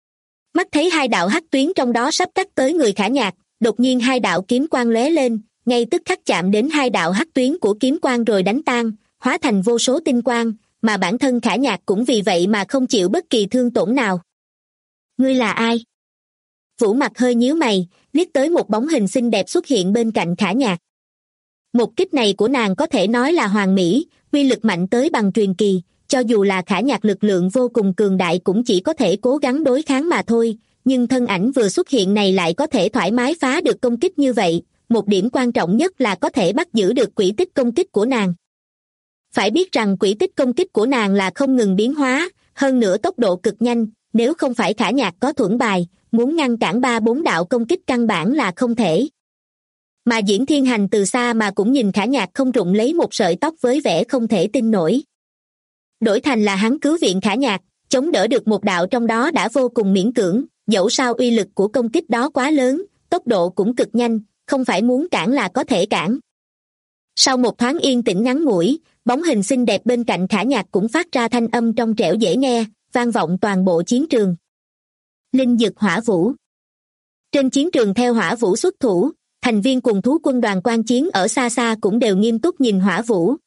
Mắt thấy hai đạo hắc tuyến trong đó sắp cắt tới người Khả Nhạc, đột nhiên hai đạo kiếm quang lóe lên, ngay tức khắc chạm đến hai đạo hắc tuyến của kiếm quang rồi đánh tan, hóa thành vô số tinh quang, mà bản thân Khả Nhạc cũng vì vậy mà không chịu bất kỳ thương tổn nào. Ngươi là ai? Vũ Mặc hơi nhíu mày, liếc tới một bóng hình xinh đẹp xuất hiện bên cạnh Khả Nhạc. Một kích này của nàng có thể nói là hoàn mỹ, uy lực mạnh tới bằng truyền kỳ, cho dù là Khả Nhạc lực lượng vô cùng cường đại cũng chỉ có thể cố gắng đối kháng mà thôi, nhưng thân ảnh vừa xuất hiện này lại có thể thoải mái phá được công kích như vậy, một điểm quan trọng nhất là có thể bắt giữ được quỹ tích công kích của nàng. Phải biết rằng quỹ tích công kích của nàng là không ngừng biến hóa, hơn nữa tốc độ cực nhanh, nếu không phải Khả Nhạc có thuẫn bài, muốn ngăn cản 3-4 đạo công kích căn bản là không thể. Mà Diễn Thiên Hành từ xa mà cũng nhìn Khả Nhạc không rụng lấy một sợi tóc với vẻ không thể tin nổi. Đổi thành là hắn cứu viện Khả Nhạc, chống đỡ được một đạo trong đó đã vô cùng miễn cưỡng, dẫu sao uy lực của công kích đó quá lớn, tốc độ cũng cực nhanh, không phải muốn cản là có thể cản. Sau một thoáng yên tĩnh ngắn ngủi, bóng hình xinh đẹp bên cạnh Khả Nhạc cũng phát ra thanh âm trong trẻo dễ nghe, vang vọng toàn bộ chiến trường. Linh dực hỏa vũ. Trên chiến trường theo hỏa vũ xuất thủ, thành viên cùng thú quân đoàn quan chiến ở xa xa cũng đều nghiêm túc nhìn hỏa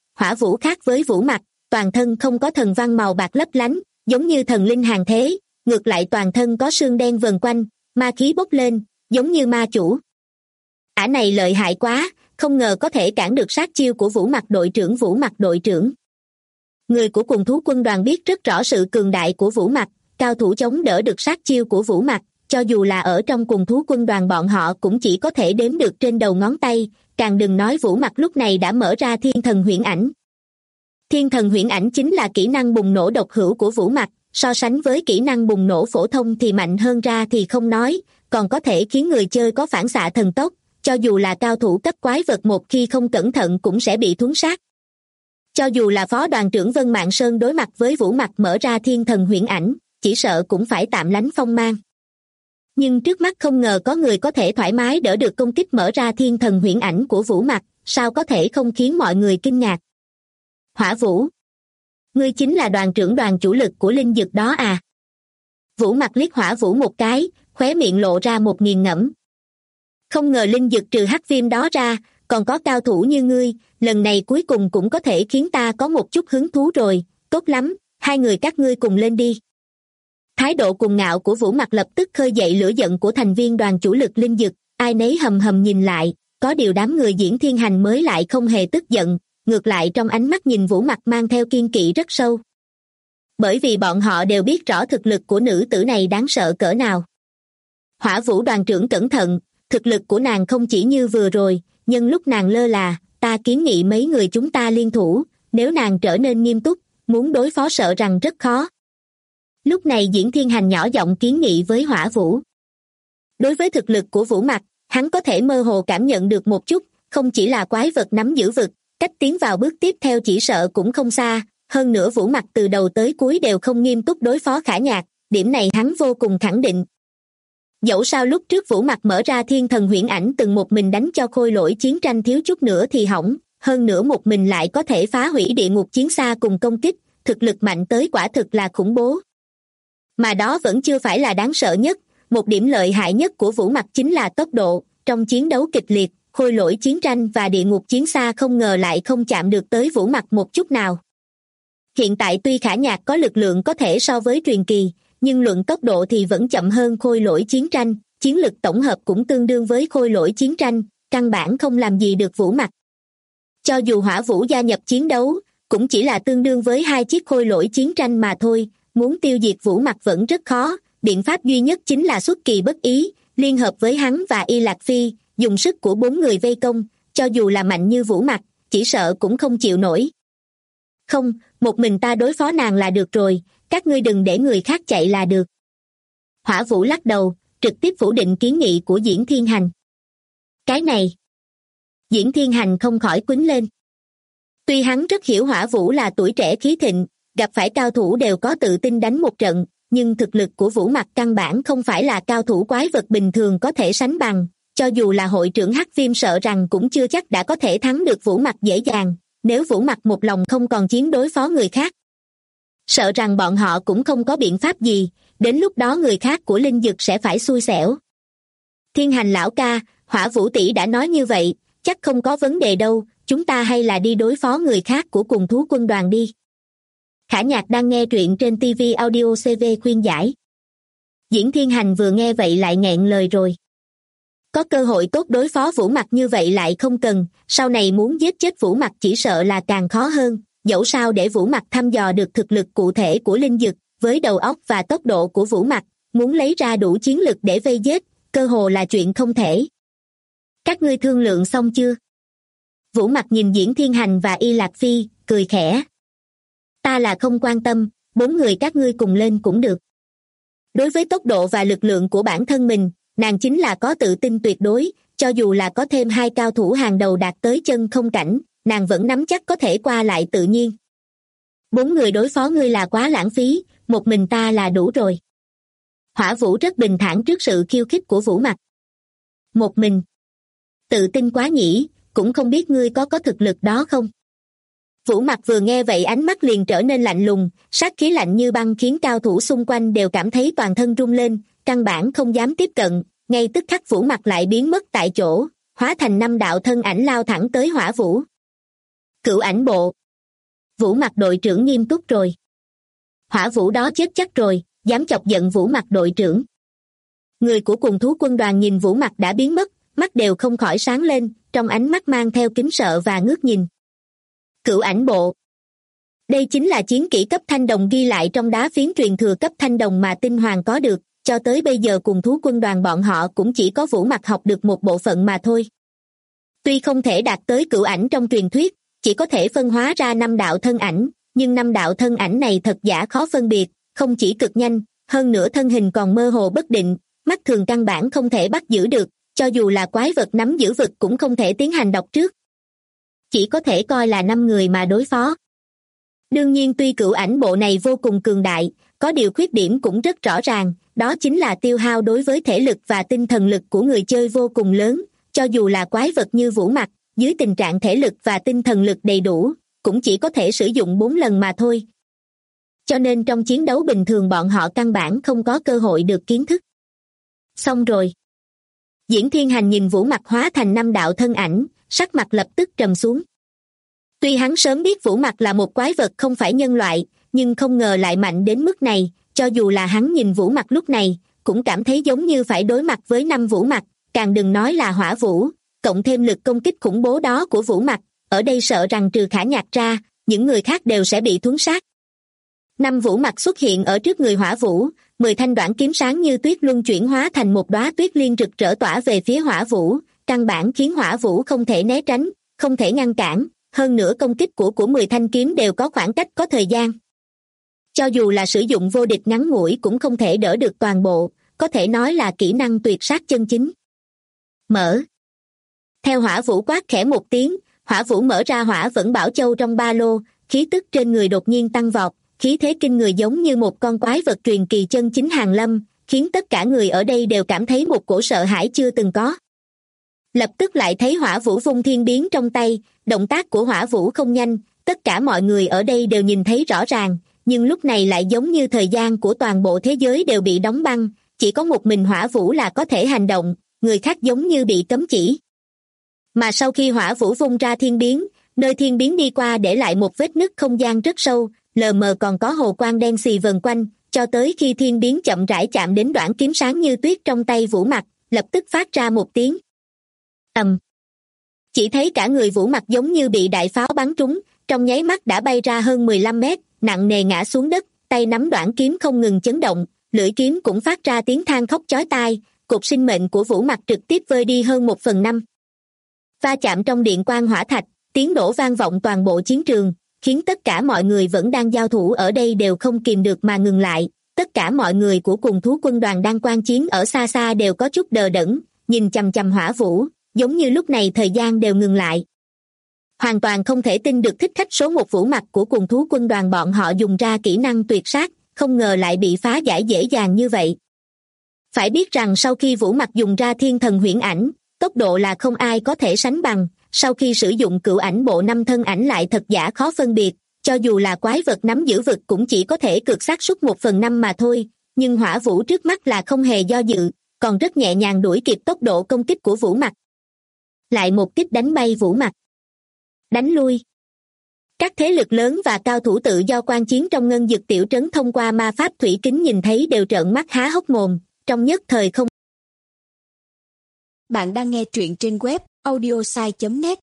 vũ khác với Vũ Mặc, toàn thân không có thần văn màu bạc lấp lánh, giống như thần linh hàng thế, ngược lại toàn thân có sương đen vần quanh, ma khí bốc lên, giống như ma chủ. Ả này lợi hại quá, không ngờ có thể cản được sát chiêu của Vũ Mặc đội trưởng. Người của cùng thú quân đoàn biết rất rõ sự cường đại của Vũ Mặc, cao thủ chống đỡ được sát chiêu của Vũ Mặc, cho dù là ở trong cùng thú quân đoàn bọn họ cũng chỉ có thể đếm được trên đầu ngón tay, càng đừng nói Vũ Mặc lúc này đã mở ra thiên thần huyễn ảnh. Thiên thần huyễn ảnh chính là kỹ năng bùng nổ độc hữu của Vũ Mặc, so sánh với kỹ năng bùng nổ phổ thông thì mạnh hơn ra thì không nói, còn có thể khiến người chơi có phản xạ thần tốc, cho dù là cao thủ cấp quái vật một khi không cẩn thận cũng sẽ bị thuấn sát. Cho dù là phó đoàn trưởng Vân Mạn Sơn đối mặt với Vũ Mặc mở ra thiên thần huyễn ảnh, chỉ sợ cũng phải tạm lánh phong mang. Nhưng trước mắt không ngờ có người có thể thoải mái đỡ được công kích mở ra thiên thần huyễn ảnh của Vũ Mặc, sao có thể không khiến mọi người kinh ngạc. Hỏa Vũ, ngươi chính là đoàn trưởng đoàn chủ lực của linh dực đó à? Vũ Mặc liếc Hỏa Vũ một cái, khóe miệng lộ ra một nghiền ngẫm. Không ngờ linh dực trừ hắc viêm đó ra, còn có cao thủ như ngươi, lần này cuối cùng cũng có thể khiến ta có một chút hứng thú rồi, tốt lắm, hai người các ngươi cùng lên đi. Thái độ cuồng ngạo của Vũ Mặc lập tức khơi dậy lửa giận của thành viên đoàn chủ lực linh dực, ai nấy hầm hầm nhìn lại, có điều đám người Diễn Thiên Hành mới lại không hề tức giận, ngược lại trong ánh mắt nhìn Vũ Mặc mang theo kiên kỵ rất sâu. Bởi vì bọn họ đều biết rõ thực lực của nữ tử này đáng sợ cỡ nào. Hỏa Vũ đoàn trưởng cẩn thận, thực lực của nàng không chỉ như vừa rồi, nhưng lúc nàng lơ là, ta kiến nghị mấy người chúng ta liên thủ, nếu nàng trở nên nghiêm túc, muốn đối phó sợ rằng rất khó. Lúc này Diễn Thiên Hành nhỏ giọng kiến nghị với Hỏa Vũ. Đối với thực lực của Vũ Mặc, hắn có thể mơ hồ cảm nhận được một chút, không chỉ là quái vật nắm giữ vực, cách tiến vào bước tiếp theo chỉ sợ cũng không xa, hơn nữa Vũ Mặc từ đầu tới cuối đều không nghiêm túc đối phó Khả Nhạc, điểm này hắn vô cùng khẳng định. Dẫu sao lúc trước Vũ Mặc mở ra thiên thần huyễn ảnh từng một mình đánh cho khôi lỗi chiến tranh thiếu chút nữa thì hỏng, hơn nữa một mình lại có thể phá hủy địa ngục chiến xa cùng công kích, thực lực mạnh tới quả thực là khủng bố. Mà đó vẫn chưa phải là đáng sợ nhất, một điểm lợi hại nhất của Vũ Mặc chính là tốc độ, trong chiến đấu kịch liệt, khôi lỗi chiến tranh và địa ngục chiến xa không ngờ lại không chạm được tới Vũ Mặc một chút nào. Hiện tại tuy Khả Nhạc có lực lượng có thể so với truyền kỳ, nhưng luận tốc độ thì vẫn chậm hơn khôi lỗi chiến tranh, chiến lực tổng hợp cũng tương đương với khôi lỗi chiến tranh, căn bản không làm gì được Vũ Mặc. Cho dù Hỏa Vũ gia nhập chiến đấu, cũng chỉ là tương đương với 2 chiếc khôi lỗi chiến tranh mà thôi. Muốn tiêu diệt Vũ Mặc vẫn rất khó, biện pháp duy nhất chính là xuất kỳ bất ý, liên hợp với hắn và Y Lạc Phi, dùng sức của 4 người vây công, cho dù là mạnh như Vũ Mặc, chỉ sợ cũng không chịu nổi. Không, một mình ta đối phó nàng là được rồi, các ngươi đừng để người khác chạy là được. Hỏa Vũ lắc đầu, trực tiếp phủ định kiến nghị của Diễn Thiên Hành. Cái này, Diễn Thiên Hành không khỏi quýnh lên. Tuy hắn rất hiểu Hỏa Vũ là tuổi trẻ khí thịnh, gặp phải cao thủ đều có tự tin đánh một trận, nhưng thực lực của Vũ Mặc căn bản không phải là cao thủ quái vật bình thường có thể sánh bằng, cho dù là hội trưởng Hắc Viêm sợ rằng cũng chưa chắc đã có thể thắng được Vũ Mặc dễ dàng, nếu Vũ Mặc một lòng không còn chiến đối phó người khác. Sợ rằng bọn họ cũng không có biện pháp gì, đến lúc đó người khác của Linh Dực sẽ phải xui xẻo. Thiên Hành lão ca, Hỏa Vũ tỷ đã nói như vậy, chắc không có vấn đề đâu, chúng ta hay là đi đối phó người khác của cùng thú quân đoàn đi. Khả Nhạc đang nghe truyện trên TV Audio CV khuyên giải. Diễn Thiên Hành vừa nghe vậy lại nghẹn lời rồi. Có cơ hội tốt đối phó Vũ Mặc như vậy lại không cần, sau này muốn giết chết Vũ Mặc chỉ sợ là càng khó hơn, dẫu sao để Vũ Mặc thăm dò được thực lực cụ thể của Linh Dực, với đầu óc và tốc độ của Vũ Mặc, muốn lấy ra đủ chiến lực để vây giết, cơ hồ là chuyện không thể. Các ngươi thương lượng xong chưa? Vũ Mặc nhìn Diễn Thiên Hành và Y Lạc Phi, cười khẽ. Ta là không quan tâm, 4 người các ngươi cùng lên cũng được. Đối với tốc độ và lực lượng của bản thân mình, nàng chính là có tự tin tuyệt đối, cho dù là có thêm 2 cao thủ hàng đầu đạt tới chân không cảnh, nàng vẫn nắm chắc có thể qua lại tự nhiên. 4 người đối phó ngươi là quá lãng phí, một mình ta là đủ rồi. Hỏa Vũ rất bình thản trước sự khiêu khích của Vũ Mặc. Một mình? Tự tin quá nhỉ, cũng không biết ngươi có thực lực đó không? Vũ Mặc vừa nghe vậy ánh mắt liền trở nên lạnh lùng, sát khí lạnh như băng khiến cao thủ xung quanh đều cảm thấy toàn thân rung lên, căn bản không dám tiếp cận, ngay tức khắc Vũ Mặc lại biến mất tại chỗ, hóa thành 5 đạo thân ảnh lao thẳng tới Hỏa Vũ. Cửu ảnh bộ. Vũ Mặc đội trưởng nghiêm túc rồi. Hỏa Vũ đó chết chắc rồi, dám chọc giận Vũ Mặc đội trưởng. Người của cùng thú quân đoàn nhìn Vũ Mặc đã biến mất, mắt đều không khỏi sáng lên, trong ánh mắt mang theo kính sợ và ngước nhìn. Cửu ảnh bộ. Đây chính là chiến kỹ cấp thanh đồng ghi lại trong đá phiến truyền thừa cấp thanh đồng mà Tinh Hoàng có được, cho tới bây giờ cùng thú quân đoàn bọn họ cũng chỉ có Vũ Mặc học được một bộ phận mà thôi. Tuy không thể đạt tới cửu ảnh trong truyền thuyết, chỉ có thể phân hóa ra 5 đạo thân ảnh, nhưng 5 đạo thân ảnh này thật giả khó phân biệt, không chỉ cực nhanh, hơn nữa thân hình còn mơ hồ bất định, mắt thường căn bản không thể bắt giữ được, cho dù là quái vật nắm giữ vực cũng không thể tiến hành đọc trước. Chỉ có thể coi là 5 người mà đối phó. Đương nhiên tuy cửu ảnh bộ này vô cùng cường đại, có điều khuyết điểm cũng rất rõ ràng, đó chính là tiêu hao đối với thể lực và tinh thần lực của người chơi vô cùng lớn, cho dù là quái vật như Vũ Mặc, dưới tình trạng thể lực và tinh thần lực đầy đủ, cũng chỉ có thể sử dụng 4 lần mà thôi. Cho nên trong chiến đấu bình thường bọn họ căn bản không có cơ hội được kiến thức. Xong rồi. Diễn Thiên Hành nhìn Vũ Mặc hóa thành 5 đạo thân ảnh, sắc mặt lập tức trầm xuống. Tuy hắn sớm biết Vũ Mặc là một quái vật không phải nhân loại, nhưng không ngờ lại mạnh đến mức này, cho dù là hắn nhìn Vũ Mặc lúc này, cũng cảm thấy giống như phải đối mặt với 5 Vũ Mặc, càng đừng nói là Hỏa Vũ, cộng thêm lực công kích khủng bố đó của Vũ Mặc, ở đây sợ rằng trừ Khả Nhạc ra, những người khác đều sẽ bị thuấn sát. 5 Vũ Mặc xuất hiện ở trước người Hỏa Vũ, 10 thanh đoạn kiếm sáng như tuyết luân chuyển hóa thành một đóa tuyết liên rực rỡ tỏa về phía Hỏa Vũ, căn bản khiến Hỏa Vũ không thể né tránh, không thể ngăn cản, hơn nữa công kích của 10 thanh kiếm đều có khoảng cách có thời gian. Cho dù là sử dụng vô địch ngắn ngủi cũng không thể đỡ được toàn bộ, có thể nói là kỹ năng tuyệt sát chân chính. Mở. Theo Hỏa Vũ quát khẽ một tiếng, Hỏa Vũ mở ra Hỏa Vẫn Bảo Châu trong ba lô, khí tức trên người đột nhiên tăng vọt, khí thế kinh người giống như một con quái vật truyền kỳ chân chính hàng lâm, khiến tất cả người ở đây đều cảm thấy một cổ sợ hãi chưa từng có. Lập tức lại thấy Hỏa Vũ vung thiên biến trong tay, động tác của Hỏa Vũ không nhanh, tất cả mọi người ở đây đều nhìn thấy rõ ràng, nhưng lúc này lại giống như thời gian của toàn bộ thế giới đều bị đóng băng, chỉ có một mình Hỏa Vũ là có thể hành động, người khác giống như bị cấm chỉ. Mà sau khi Hỏa Vũ vung ra thiên biến, nơi thiên biến đi qua để lại một vết nứt không gian rất sâu, lờ mờ còn có hồ quang đen xì vần quanh, cho tới khi thiên biến chậm rãi chạm đến đoạn kiếm sáng như tuyết trong tay Vũ Mặc, lập tức phát ra một tiếng chỉ thấy cả người Vũ Mặc giống như bị đại pháo bắn trúng, trong nháy mắt đã bay ra hơn 15 mét, nặng nề ngã xuống đất, tay nắm đoản kiếm không ngừng chấn động, lưỡi kiếm cũng phát ra tiếng than khóc chói tai, cột sinh mệnh của Vũ Mặc trực tiếp vơi đi hơn 1/5. Va chạm trong điện quang hỏa thạch, tiếng nổ vang vọng toàn bộ chiến trường, khiến tất cả mọi người vẫn đang giao thủ ở đây đều không kìm được mà ngừng lại. Tất cả mọi người của cùng thú quân đoàn đang quan chiến ở xa xa đều có chút đờ đẫn, nhìn chằm chằm Hỏa Vũ, giống như lúc này thời gian đều ngừng lại. Hoàn toàn không thể tin được thích khách số 1 Vũ Mặc của cùng thú quân đoàn bọn họ dùng ra kỹ năng tuyệt sát, không ngờ lại bị phá giải dễ dàng như vậy. Phải biết rằng sau khi Vũ Mặc dùng ra thiên thần huyễn ảnh, tốc độ là không ai có thể sánh bằng, sau khi sử dụng cửu ảnh bộ 5 thân ảnh lại thật giả khó phân biệt, cho dù là quái vật nắm giữ vực cũng chỉ có thể cược xác suất 1/5 mà thôi, nhưng Hỏa Vũ trước mắt là không hề do dự, còn rất nhẹ nhàng đuổi kịp tốc độ công kích của Vũ Mặc. Lại một kích đánh bay Vũ Mặc. Đánh lui. Các thế lực lớn và cao thủ tự do quan chiến trong Ngân Dực tiểu trấn thông qua ma pháp thủy kính nhìn thấy đều trợn mắt há hốc mồm, trong nhất thời không. Bạn đang nghe truyện trên web audiosai.net.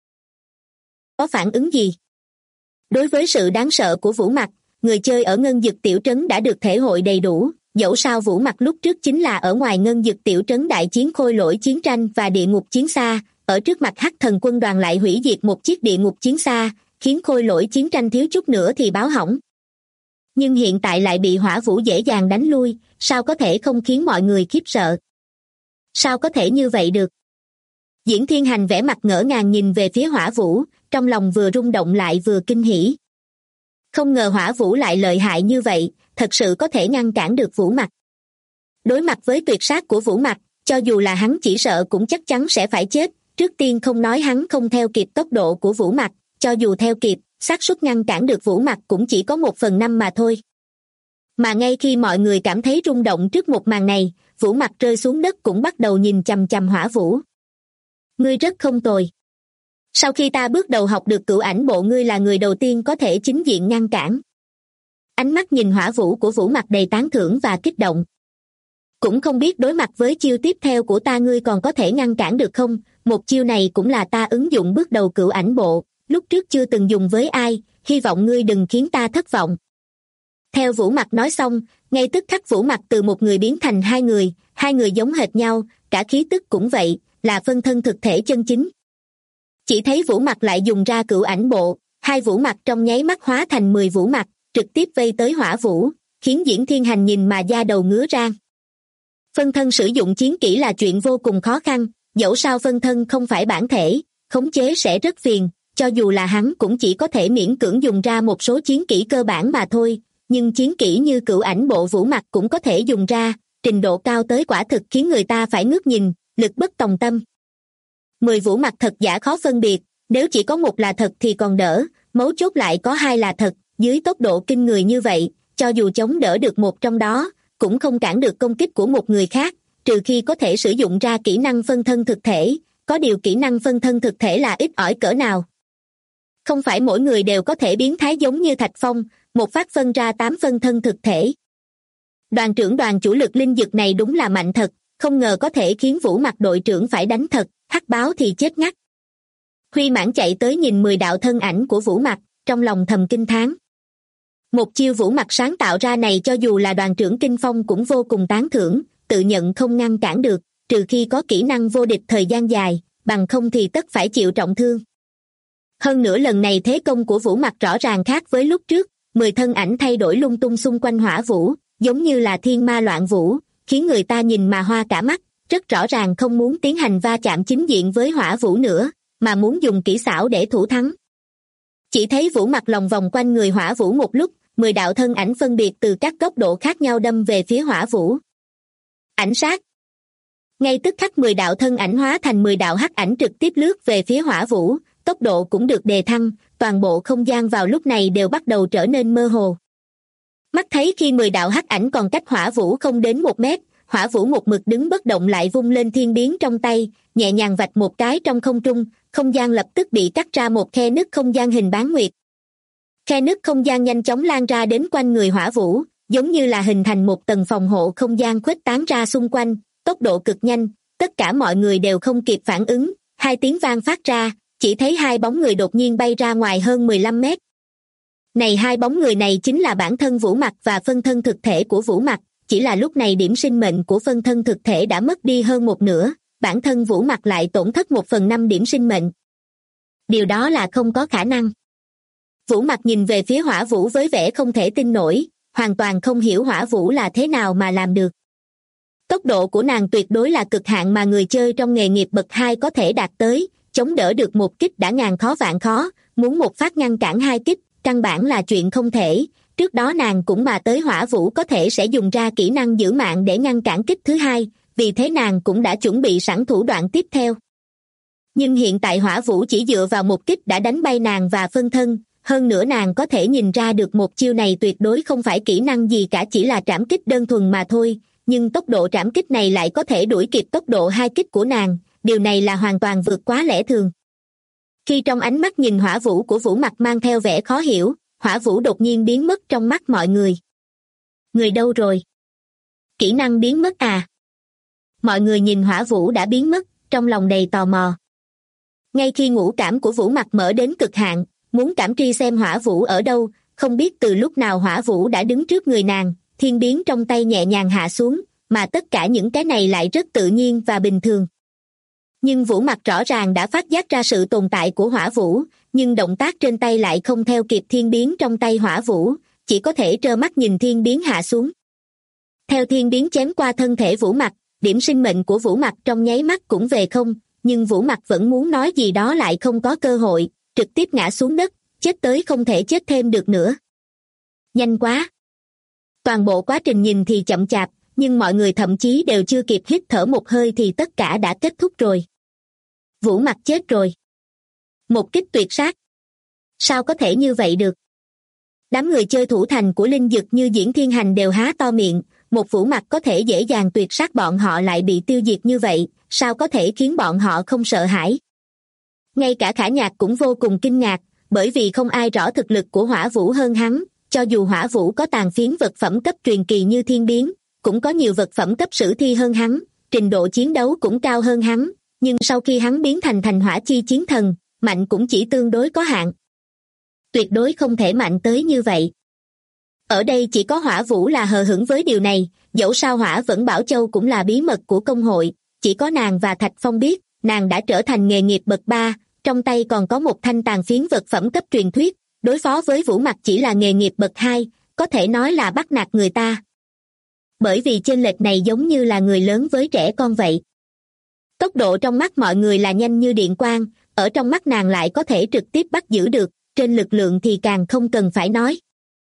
Có phản ứng gì? Đối với sự đáng sợ của Vũ Mặc, người chơi ở Ngân Dực tiểu trấn đã được thể hội đầy đủ, dẫu sao Vũ Mặc lúc trước chính là ở ngoài Ngân Dực tiểu trấn đại chiến khôi lỗi chiến tranh và địa ngục chiến xa, ở trước mặt Hắc Thần quân đoàn lại hủy diệt một chiếc địa ngục chiến xa, khiến khôi lỗi chiến tranh thiếu chút nữa thì báo hỏng. Nhưng hiện tại lại bị Hỏa Vũ dễ dàng đánh lui, sao có thể không khiến mọi người khiếp sợ? Sao có thể như vậy được? Diễn Thiên Hành vẻ mặt ngỡ ngàng nhìn về phía Hỏa Vũ, trong lòng vừa rung động lại vừa kinh hỉ. Không ngờ Hỏa Vũ lại lợi hại như vậy, thật sự có thể ngăn cản được Vũ Mặc. Đối mặt với tuyệt sát của Vũ Mặc, cho dù là hắn chỉ sợ cũng chắc chắn sẽ phải chết, trước tiên không nói hắn không theo kịp tốc độ của Vũ Mặc, cho dù theo kịp, xác suất ngăn cản được Vũ Mặc cũng chỉ có 1/5 mà thôi. Mà ngay khi mọi người cảm thấy rung động trước một màn này, Vũ Mặc rơi xuống đất cũng bắt đầu nhìn chằm chằm Hỏa Vũ. Ngươi rất không tồi. Sau khi ta bước đầu học được cửu ảnh bộ, ngươi là người đầu tiên có thể chính diện ngăn cản. Ánh mắt nhìn Hỏa Vũ của Vũ Mặc đầy tán thưởng và kích động. Cũng không biết đối mặt với chiêu tiếp theo của ta ngươi còn có thể ngăn cản được không? Một chiêu này cũng là ta ứng dụng bước đầu cửu ảnh bộ, lúc trước chưa từng dùng với ai, hy vọng ngươi đừng khiến ta thất vọng. Theo Vũ Mặc nói xong, ngay tức khắc Vũ Mặc từ một người biến thành hai người giống hệt nhau, cả khí tức cũng vậy, là phân thân thực thể chân chính. Chỉ thấy Vũ Mặc lại dùng ra cửu ảnh bộ, hai Vũ Mặc trong nháy mắt hóa thành 10 Vũ Mặc, trực tiếp vây tới Hỏa Vũ, khiến Diễn Thiên Hành nhìn mà da đầu ngứa rang. Phân thân sử dụng chiến kỹ là chuyện vô cùng khó khăn, dẫu sao phân thân không phải bản thể, khống chế sẽ rất phiền, cho dù là hắn cũng chỉ có thể miễn cưỡng dùng ra một số chiến kỹ cơ bản mà thôi, nhưng chiến kỹ như cửu ảnh bộ Vũ Mặc cũng có thể dùng ra, trình độ cao tới quả thực khiến người ta phải ngước nhìn, lực bất tòng tâm. 10 Vũ Mặc thật giả khó phân biệt, nếu chỉ có một là thật thì còn đỡ, mấu chốt lại có hai là thật, dưới tốc độ kinh người như vậy, cho dù chống đỡ được một trong đó, cũng không cản được công kích của một người khác, trừ khi có thể sử dụng ra kỹ năng phân thân thực thể, có điều kỹ năng phân thân thực thể là ít ỏi cỡ nào. Không phải mỗi người đều có thể biến thái giống như Thạch Phong, một phát phân ra 8 phân thân thực thể. Đoàn trưởng đoàn chủ lực linh dực này đúng là mạnh thật, không ngờ có thể khiến Vũ Mặc đội trưởng phải đánh thật, Hắc Báo thì chết ngắt. Huy Mãn chạy tới nhìn 10 đạo thân ảnh của Vũ Mặc, trong lòng thầm kinh thán. Một chiêu Vũ Mặc sáng tạo ra này cho dù là đoàn trưởng Kinh Phong cũng vô cùng tán thưởng, tự nhận không ngăn cản được, trừ khi có kỹ năng vô địch thời gian dài, bằng không thì tất phải chịu trọng thương. Hơn nữa lần này thế công của Vũ Mặc rõ ràng khác với lúc trước, 10 thân ảnh thay đổi lung tung xung quanh Hỏa Vũ, giống như là thiên ma loạn vũ, khiến người ta nhìn mà hoa cả mắt, rất rõ ràng không muốn tiến hành va chạm chính diện với Hỏa Vũ nữa, mà muốn dùng kỹ xảo để thủ thắng. Chỉ thấy Vũ Mặc lòng vòng quanh người Hỏa Vũ một lúc, 10 đạo thân ảnh phân biệt từ các góc độ khác nhau đâm về phía Hỏa Vũ. Ảnh sát. Ngay tức khắc 10 đạo thân ảnh hóa thành 10 đạo hắc ảnh trực tiếp lướt về phía Hỏa Vũ, tốc độ cũng được đề thăng, toàn bộ không gian vào lúc này đều bắt đầu trở nên mơ hồ. Mắt thấy khi 10 đạo hắc ảnh còn cách Hỏa Vũ không đến 1 mét, Hỏa Vũ một mực đứng bất động lại vung lên thiên biến trong tay, nhẹ nhàng vạch một cái trong không trung, không gian lập tức bị cắt ra một khe nứt không gian hình bán nguyệt. Khe nứt không gian nhanh chóng lan ra đến quanh người Hỏa Vũ, giống như là hình thành một tầng phòng hộ không gian khuếch tán ra xung quanh, tốc độ cực nhanh, tất cả mọi người đều không kịp phản ứng, hai tiếng vang phát ra, chỉ thấy hai bóng người đột nhiên bay ra ngoài hơn 15 mét. Này hai bóng người này chính là bản thân Vũ Mặc và phân thân thực thể của Vũ Mặc, chỉ là lúc này điểm sinh mệnh của phân thân thực thể đã mất đi hơn một nửa, bản thân Vũ Mặc lại tổn thất 1/5 điểm sinh mệnh. Điều đó là không có khả năng. Vũ Mặc nhìn về phía Hỏa Vũ với vẻ không thể tin nổi, hoàn toàn không hiểu Hỏa Vũ là thế nào mà làm được. Tốc độ của nàng tuyệt đối là cực hạn mà người chơi trong nghề nghiệp bậc 2 có thể đạt tới, chống đỡ được một kích đã ngàn khó vạn khó, muốn một phát ngăn cản hai kích, căn bản là chuyện không thể. Trước đó nàng cũng mà tới Hỏa Vũ có thể sẽ dùng ra kỹ năng giữ mạng để ngăn cản kích thứ hai, vì thế nàng cũng đã chuẩn bị sẵn thủ đoạn tiếp theo. Nhưng hiện tại Hỏa Vũ chỉ dựa vào một kích đã đánh bay nàng và phân thân, hơn nữa nàng có thể nhìn ra được một chiêu này tuyệt đối không phải kỹ năng gì cả, chỉ là trảm kích đơn thuần mà thôi, nhưng tốc độ trảm kích này lại có thể đuổi kịp tốc độ hai kích của nàng, điều này là hoàn toàn vượt quá lẽ thường. Khi trong ánh mắt nhìn Hỏa Vũ của Vũ Mặc mang theo vẻ khó hiểu, Hỏa Vũ đột nhiên biến mất trong mắt mọi người. Người đâu rồi? Kỹ năng biến mất à? Mọi người nhìn Hỏa Vũ đã biến mất, trong lòng đầy tò mò. Ngay khi ngũ cảm của Vũ Mặc mở đến cực hạn, muốn cảm tri xem Hỏa Vũ ở đâu, không biết từ lúc nào Hỏa Vũ đã đứng trước người nàng, thiên biến trong tay nhẹ nhàng hạ xuống, mà tất cả những cái này lại rất tự nhiên và bình thường. Nhưng Vũ Mặc rõ ràng đã phát giác ra sự tồn tại của Hỏa Vũ, nhưng động tác trên tay lại không theo kịp thiên biến trong tay Hỏa Vũ, chỉ có thể trơ mắt nhìn thiên biến hạ xuống. Theo thiên biến chém qua thân thể Vũ Mặc, điểm sinh mệnh của Vũ Mặc trong nháy mắt cũng về không, nhưng Vũ Mặc vẫn muốn nói gì đó lại không có cơ hội, trực tiếp ngã xuống đất, chết tới không thể chết thêm được nữa. Nhanh quá! Toàn bộ quá trình nhìn thì chậm chạp, nhưng mọi người thậm chí đều chưa kịp hít thở một hơi thì tất cả đã kết thúc rồi. Vũ Mặc chết rồi. Một kích tuyệt sát. Sao có thể như vậy được? Đám người chơi thủ thành của Linh Dực như Diễn Thiên Hành đều há to miệng, một Vũ Mặc có thể dễ dàng tuyệt sát bọn họ lại bị tiêu diệt như vậy, sao có thể khiến bọn họ không sợ hãi? Ngay cả Khả Nhạc cũng vô cùng kinh ngạc, bởi vì không ai rõ thực lực của Hỏa Vũ hơn hắn, cho dù Hỏa Vũ có tàn phiến vật phẩm cấp truyền kỳ như thiên biến, cũng có nhiều vật phẩm cấp sử thi hơn hắn, trình độ chiến đấu cũng cao hơn hắn, nhưng sau khi hắn biến thành hỏa chi chiến thần, mạnh cũng chỉ tương đối có hạn. Tuyệt đối không thể mạnh tới như vậy. Ở đây chỉ có Hỏa Vũ là hờ hững với điều này, dẫu sao Hỏa Vẫn Bảo Châu cũng là bí mật của công hội, chỉ có nàng và Thạch Phong biết, nàng đã trở thành nghề nghiệp bậc 3, trong tay còn có một thanh tàn phiến vật phẩm cấp truyền thuyết, đối phó với Vũ Mặc chỉ là nghề nghiệp bậc 2, có thể nói là bắt nạt người ta. Bởi vì chênh lệch này giống như là người lớn với trẻ con vậy. Tốc độ trong mắt mọi người là nhanh như điện quang, ở trong mắt nàng lại có thể trực tiếp bắt giữ được, trên lực lượng thì càng không cần phải nói.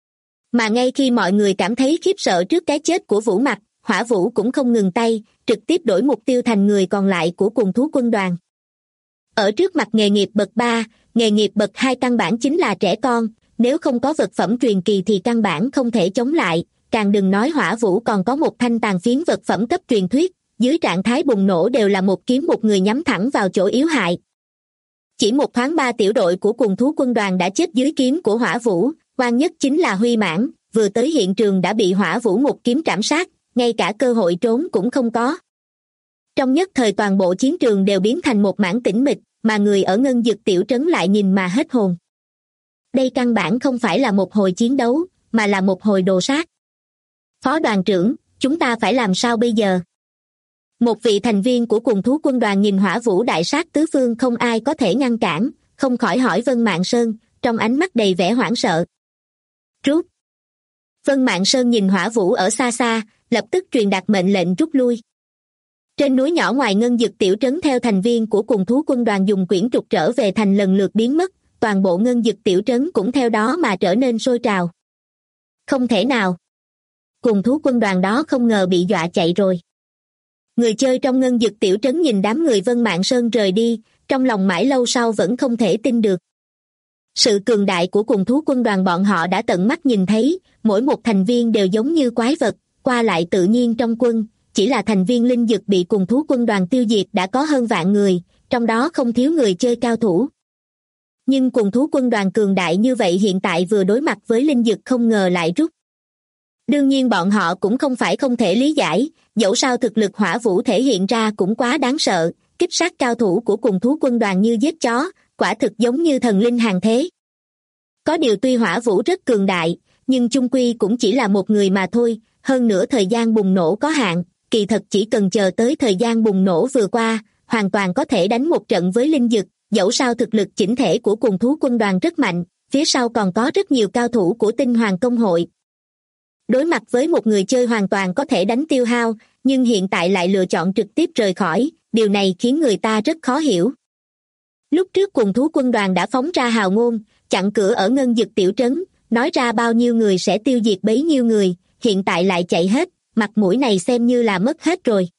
Mà ngay khi mọi người cảm thấy khiếp sợ trước cái chết của Vũ Mặc, Hỏa Vũ cũng không ngừng tay, trực tiếp đổi mục tiêu thành người còn lại của cùng thú quân đoàn. Ở trước mặt nghề nghiệp bậc 3, nghề nghiệp bậc 2 căn bản chính là trẻ con, nếu không có vật phẩm truyền kỳ thì căn bản không thể chống lại, càng đừng nói Hỏa Vũ còn có một thanh tàn phiến vật phẩm cấp truyền thuyết, dưới trạng thái bùng nổ đều là một kiếm một người nhắm thẳng vào chỗ yếu hại. Chỉ một thoáng 3 tiểu đội của cùng thú quân đoàn đã chết dưới kiếm của Hỏa Vũ, oan nhất chính là Huy Mãn, vừa tới hiện trường đã bị Hỏa Vũ một kiếm trảm sát, ngay cả cơ hội trốn cũng không có. Trong nhất thời toàn bộ chiến trường đều biến thành một mảng tĩnh mịch, mà người ở Ngân Dực tiểu trấn lại nhìn mà hết hồn. Đây căn bản không phải là một hồi chiến đấu, mà là một hồi đồ sát. Phó đoàn trưởng, chúng ta phải làm sao bây giờ? Một vị thành viên của cùng thú quân đoàn nhìn Hỏa Vũ đại sát tứ phương không ai có thể ngăn cản, không khỏi hỏi Vân Mạn Sơn, trong ánh mắt đầy vẻ hoảng sợ. Rút! Vân Mạn Sơn nhìn Hỏa Vũ ở xa xa, lập tức truyền đạt mệnh lệnh rút lui. Trên núi nhỏ ngoài Ngân Dực tiểu trấn theo thành viên của cùng thú quân đoàn dùng quyển trục trở về thành lần lượt biến mất, toàn bộ Ngân Dực tiểu trấn cũng theo đó mà trở nên sôi trào. Không thể nào! Cùng thú quân đoàn đó không ngờ bị dọa chạy rồi. Người chơi trong Ngân Dực tiểu trấn nhìn đám người Vân Mạn Sơn rời đi, trong lòng mãi lâu sau vẫn không thể tin được. Sự cường đại của cùng thú quân đoàn bọn họ đã tận mắt nhìn thấy, mỗi một thành viên đều giống như quái vật, qua lại tự nhiên trong quân, chỉ là thành viên Linh Dực bị cùng thú quân đoàn tiêu diệt đã có hơn vạn người, trong đó không thiếu người chơi cao thủ. Nhưng cùng thú quân đoàn cường đại như vậy hiện tại vừa đối mặt với Linh Dực không ngờ lại rút. Đương nhiên bọn họ cũng không phải không thể lý giải, dẫu sao thực lực Hỏa Vũ thể hiện ra cũng quá đáng sợ, kích sát cao thủ của cùng thú quân đoàn như giết chó, quả thực giống như thần linh hàng thế. Có điều tuy Hỏa Vũ rất cường đại, nhưng chung quy cũng chỉ là một người mà thôi, hơn nữa thời gian bùng nổ có hạn, kỳ thật chỉ cần chờ tới thời gian bùng nổ vừa qua, hoàn toàn có thể đánh một trận với linh dực, dẫu sao thực lực chỉnh thể của cùng thú quân đoàn rất mạnh, phía sau còn có rất nhiều cao thủ của Tinh Hoàng Công hội. Đối mặt với một người chơi hoàn toàn có thể đánh tiêu hao, nhưng hiện tại lại lựa chọn trực tiếp rời khỏi, điều này khiến người ta rất khó hiểu. Lúc trước cùng thú quân đoàn đã phóng ra hào ngôn, chặn cửa ở Ngân Dực tiểu trấn, nói ra bao nhiêu người sẽ tiêu diệt bấy nhiêu người, hiện tại lại chạy hết, mặt mũi này xem như là mất hết rồi.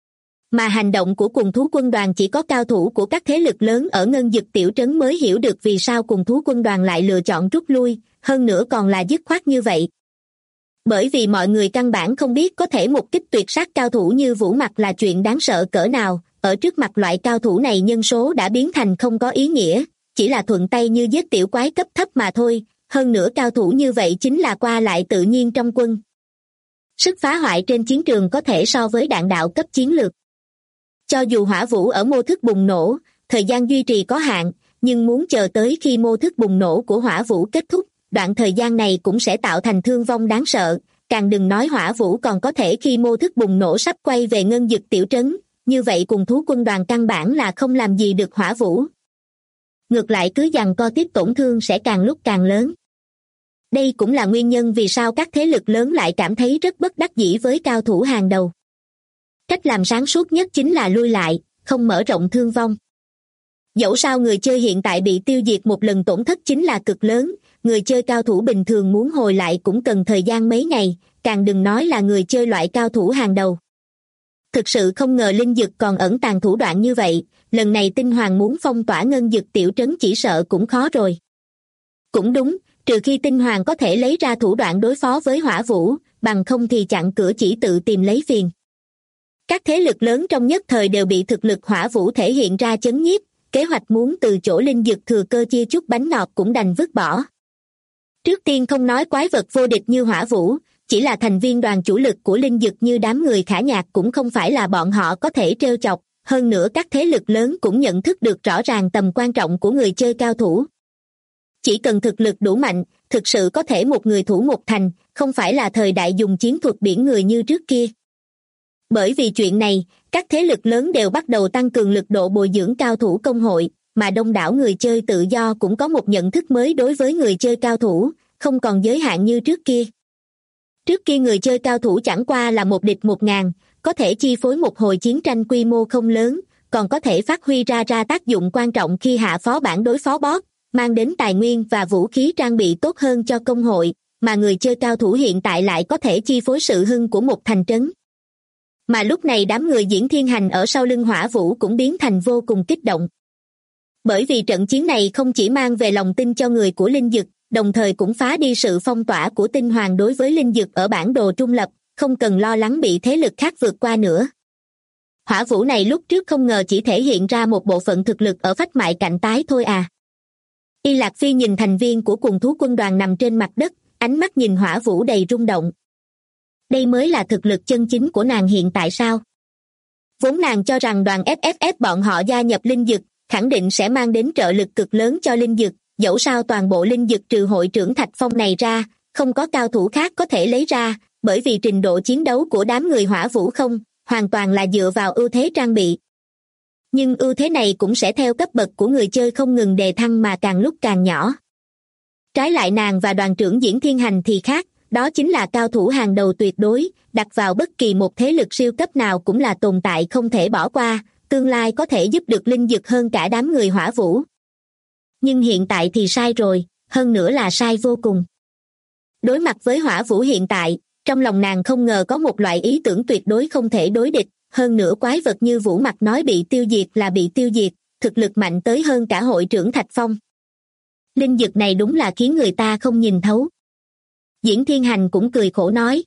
Mà hành động của cùng thú quân đoàn chỉ có cao thủ của các thế lực lớn ở Ngân Dực tiểu trấn mới hiểu được vì sao cùng thú quân đoàn lại lựa chọn rút lui, hơn nữa còn là dứt khoát như vậy. Bởi vì mọi người căn bản không biết có thể một kích tuyệt sát cao thủ như Vũ Mặc là chuyện đáng sợ cỡ nào, ở trước mặt loại cao thủ này nhân số đã biến thành không có ý nghĩa, chỉ là thuận tay như giết tiểu quái cấp thấp mà thôi, hơn nữa cao thủ như vậy chính là qua lại tự nhiên trong quân. Sức phá hoại trên chiến trường có thể so với đạn đạo cấp chiến lược. Cho dù hỏa vũ ở mô thức bùng nổ, thời gian duy trì có hạn, nhưng muốn chờ tới khi mô thức bùng nổ của hỏa vũ kết thúc, đoạn thời gian này cũng sẽ tạo thành thương vong đáng sợ, càng đừng nói hỏa vũ còn có thể khi mô thức bùng nổ sắp quay về Ngân Dực tiểu trấn, như vậy cùng thú quân đoàn căn bản là không làm gì được hỏa vũ. Ngược lại cứ giằng co tiếp tổn thương sẽ càng lúc càng lớn. Đây cũng là nguyên nhân vì sao các thế lực lớn lại cảm thấy rất bất đắc dĩ với cao thủ hàng đầu. Cách làm sáng suốt nhất chính là lui lại, không mở rộng thương vong. Dẫu sao người chơi hiện tại bị tiêu diệt một lần tổn thất chính là cực lớn, người chơi cao thủ bình thường muốn hồi lại cũng cần thời gian mấy ngày, càng đừng nói là người chơi loại cao thủ hàng đầu. Thực sự không ngờ linh dực còn ẩn tàng thủ đoạn như vậy, lần này Tinh Hoàng muốn phong tỏa Ngân Dực tiểu trấn chỉ sợ cũng khó rồi. Cũng đúng, trừ khi Tinh Hoàng có thể lấy ra thủ đoạn đối phó với hỏa vũ, bằng không thì chặn cửa chỉ tự tìm lấy phiền. Các thế lực lớn trong nhất thời đều bị thực lực hỏa vũ thể hiện ra chấn nhiếp, kế hoạch muốn từ chỗ linh dực thừa cơ chia chút bánh ngọt cũng đành vứt bỏ. Trước tiên không nói quái vật vô địch như hỏa vũ, chỉ là thành viên đoàn chủ lực của linh dực như đám người Khả Nhạc cũng không phải là bọn họ có thể trêu chọc, hơn nữa các thế lực lớn cũng nhận thức được rõ ràng tầm quan trọng của người chơi cao thủ. Chỉ cần thực lực đủ mạnh, thực sự có thể một người thủ một thành, không phải là thời đại dùng chiến thuật biển người như trước kia. Bởi vì chuyện này, các thế lực lớn đều bắt đầu tăng cường lực độ bồi dưỡng cao thủ công hội, mà đông đảo người chơi tự do cũng có một nhận thức mới đối với người chơi cao thủ, không còn giới hạn như trước kia. Trước kia người chơi cao thủ chẳng qua là một địch 1000, có thể chi phối một hồi chiến tranh quy mô không lớn, còn có thể phát huy ra tác dụng quan trọng khi hạ phó bản đối phó boss, mang đến tài nguyên và vũ khí trang bị tốt hơn cho công hội, mà người chơi cao thủ hiện tại lại có thể chi phối sự hưng của một thành trấn. Mà lúc này đám người Diễn Thiên Hành ở sau lưng hỏa vũ cũng biến thành vô cùng kích động. Bởi vì trận chiến này không chỉ mang về lòng tin cho người của linh dực, đồng thời cũng phá đi sự phong tỏa của Tinh Hoàng đối với linh dực ở bản đồ trung lập, không cần lo lắng bị thế lực khác vượt qua nữa. Hỏa vũ này lúc trước không ngờ chỉ thể hiện ra một bộ phận thực lực ở phách mại cạnh tái thôi à. Y Lạc Phi nhìn thành viên của cùng thú quân đoàn nằm trên mặt đất, ánh mắt nhìn hỏa vũ đầy rung động. Đây mới là thực lực chân chính của nàng hiện tại sao? Vốn nàng cho rằng đoàn FFF bọn họ gia nhập linh dực, khẳng định sẽ mang đến trợ lực cực lớn cho linh dực, dẫu sao toàn bộ linh dực trừ hội trưởng Thạch Phong này ra, không có cao thủ khác có thể lấy ra, bởi vì trình độ chiến đấu của đám người hỏa vũ không, hoàn toàn là dựa vào ưu thế trang bị. Nhưng ưu thế này cũng sẽ theo cấp bậc của người chơi không ngừng đề thăng mà càng lúc càng nhỏ. Trái lại nàng và đoàn trưởng Diễn Thiên Hành thì khác, đó chính là cao thủ hàng đầu tuyệt đối, đặt vào bất kỳ một thế lực siêu cấp nào cũng là tồn tại không thể bỏ qua, tương lai có thể giúp được linh dực hơn cả đám người hỏa vũ. Nhưng hiện tại thì sai rồi, hơn nữa là sai vô cùng. Đối mặt với hỏa vũ hiện tại, trong lòng nàng không ngờ có một loại ý tưởng tuyệt đối không thể đối địch, hơn nữa quái vật như Vũ Mặc nói bị tiêu diệt là bị tiêu diệt, thực lực mạnh tới hơn cả hội trưởng Thạch Phong. Linh dực này đúng là khiến người ta không nhìn thấu. Diễn Thiên Hành cũng cười khổ nói.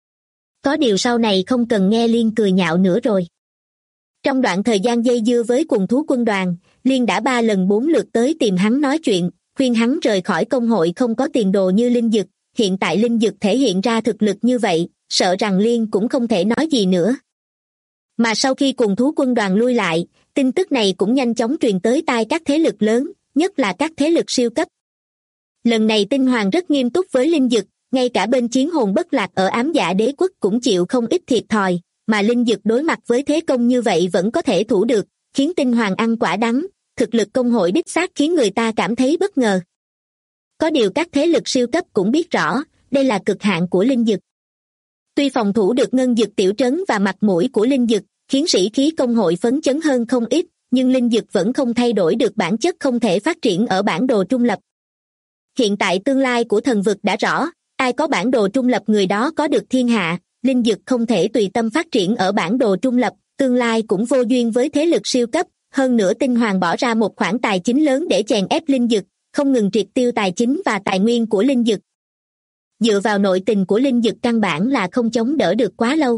Có điều sau này không cần nghe Liên cười nhạo nữa rồi. Trong đoạn thời gian dây dưa với cùng thú quân đoàn, Liên đã 3 lần 4 lượt tới tìm hắn nói chuyện, khuyên hắn rời khỏi công hội không có tiền đồ như linh dực. Hiện tại linh dực thể hiện ra thực lực như vậy, sợ rằng Liên cũng không thể nói gì nữa. Mà sau khi cùng thú quân đoàn lui lại, tin tức này cũng nhanh chóng truyền tới tai các thế lực lớn, nhất là các thế lực siêu cấp. Lần này tinh hoàng rất nghiêm túc với linh dực, ngay cả bên chiến hồn bất lạc ở ám dạ đế quốc cũng chịu không ít thiệt thòi, mà linh dực đối mặt với thế công như vậy vẫn có thể thủ được, khiến tinh hoàng ăn quả đắng, thực lực công hội đích xác khiến người ta cảm thấy bất ngờ. Có điều các thế lực siêu cấp cũng biết rõ, đây là cực hạn của linh dực. Tuy phòng thủ được ngân dực tiểu trấn và mặt mũi của linh dực, khiến sĩ khí công hội phấn chấn hơn không ít, nhưng linh dực vẫn không thay đổi được bản chất không thể phát triển ở bản đồ trung lập. Hiện tại tương lai của thần vực đã rõ, ai có bản đồ trung lập người đó có được thiên hạ, linh dực không thể tùy tâm phát triển ở bản đồ trung lập, tương lai cũng vô duyên với thế lực siêu cấp, hơn nữa tinh hoàng bỏ ra một khoản tài chính lớn để chèn ép linh dực, không ngừng triệt tiêu tài chính và tài nguyên của linh dực. Dựa vào nội tình của linh dực căn bản là không chống đỡ được quá lâu.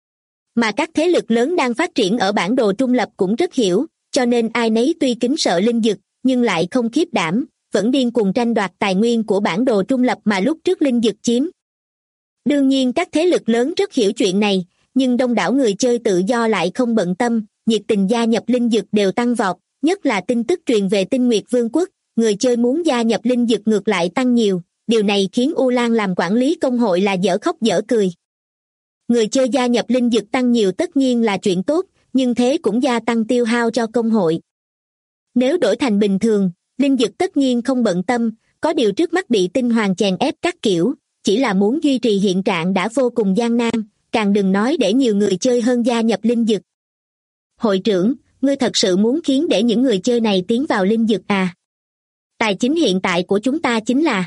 Mà các thế lực lớn đang phát triển ở bản đồ trung lập cũng rất hiểu, cho nên ai nấy tuy kính sợ linh dực, nhưng lại không khiếp đảm, vẫn điên cuồng tranh đoạt tài nguyên của bản đồ trung lập mà lúc trước linh dực chiếm. Đương nhiên các thế lực lớn rất hiểu chuyện này, nhưng đông đảo người chơi tự do lại không bận tâm, nhiệt tình gia nhập linh dực đều tăng vọt, nhất là tin tức truyền về Tinh Nguyệt Vương quốc, người chơi muốn gia nhập linh dực ngược lại tăng nhiều, điều này khiến U Lan làm quản lý công hội là dở khóc dở cười. Người chơi gia nhập linh dực tăng nhiều tất nhiên là chuyện tốt, nhưng thế cũng gia tăng tiêu hao cho công hội. Nếu đổi thành bình thường, linh dực tất nhiên không bận tâm, có điều trước mắt bị tinh hoàng chèn ép các kiểu, chỉ là muốn duy trì hiện trạng đã vô cùng gian nan, càng đừng nói để nhiều người chơi hơn gia nhập linh dực. Hội trưởng, ngươi thật sự muốn khiến để những người chơi này tiến vào linh dực à? Tài chính hiện tại của chúng ta chính là...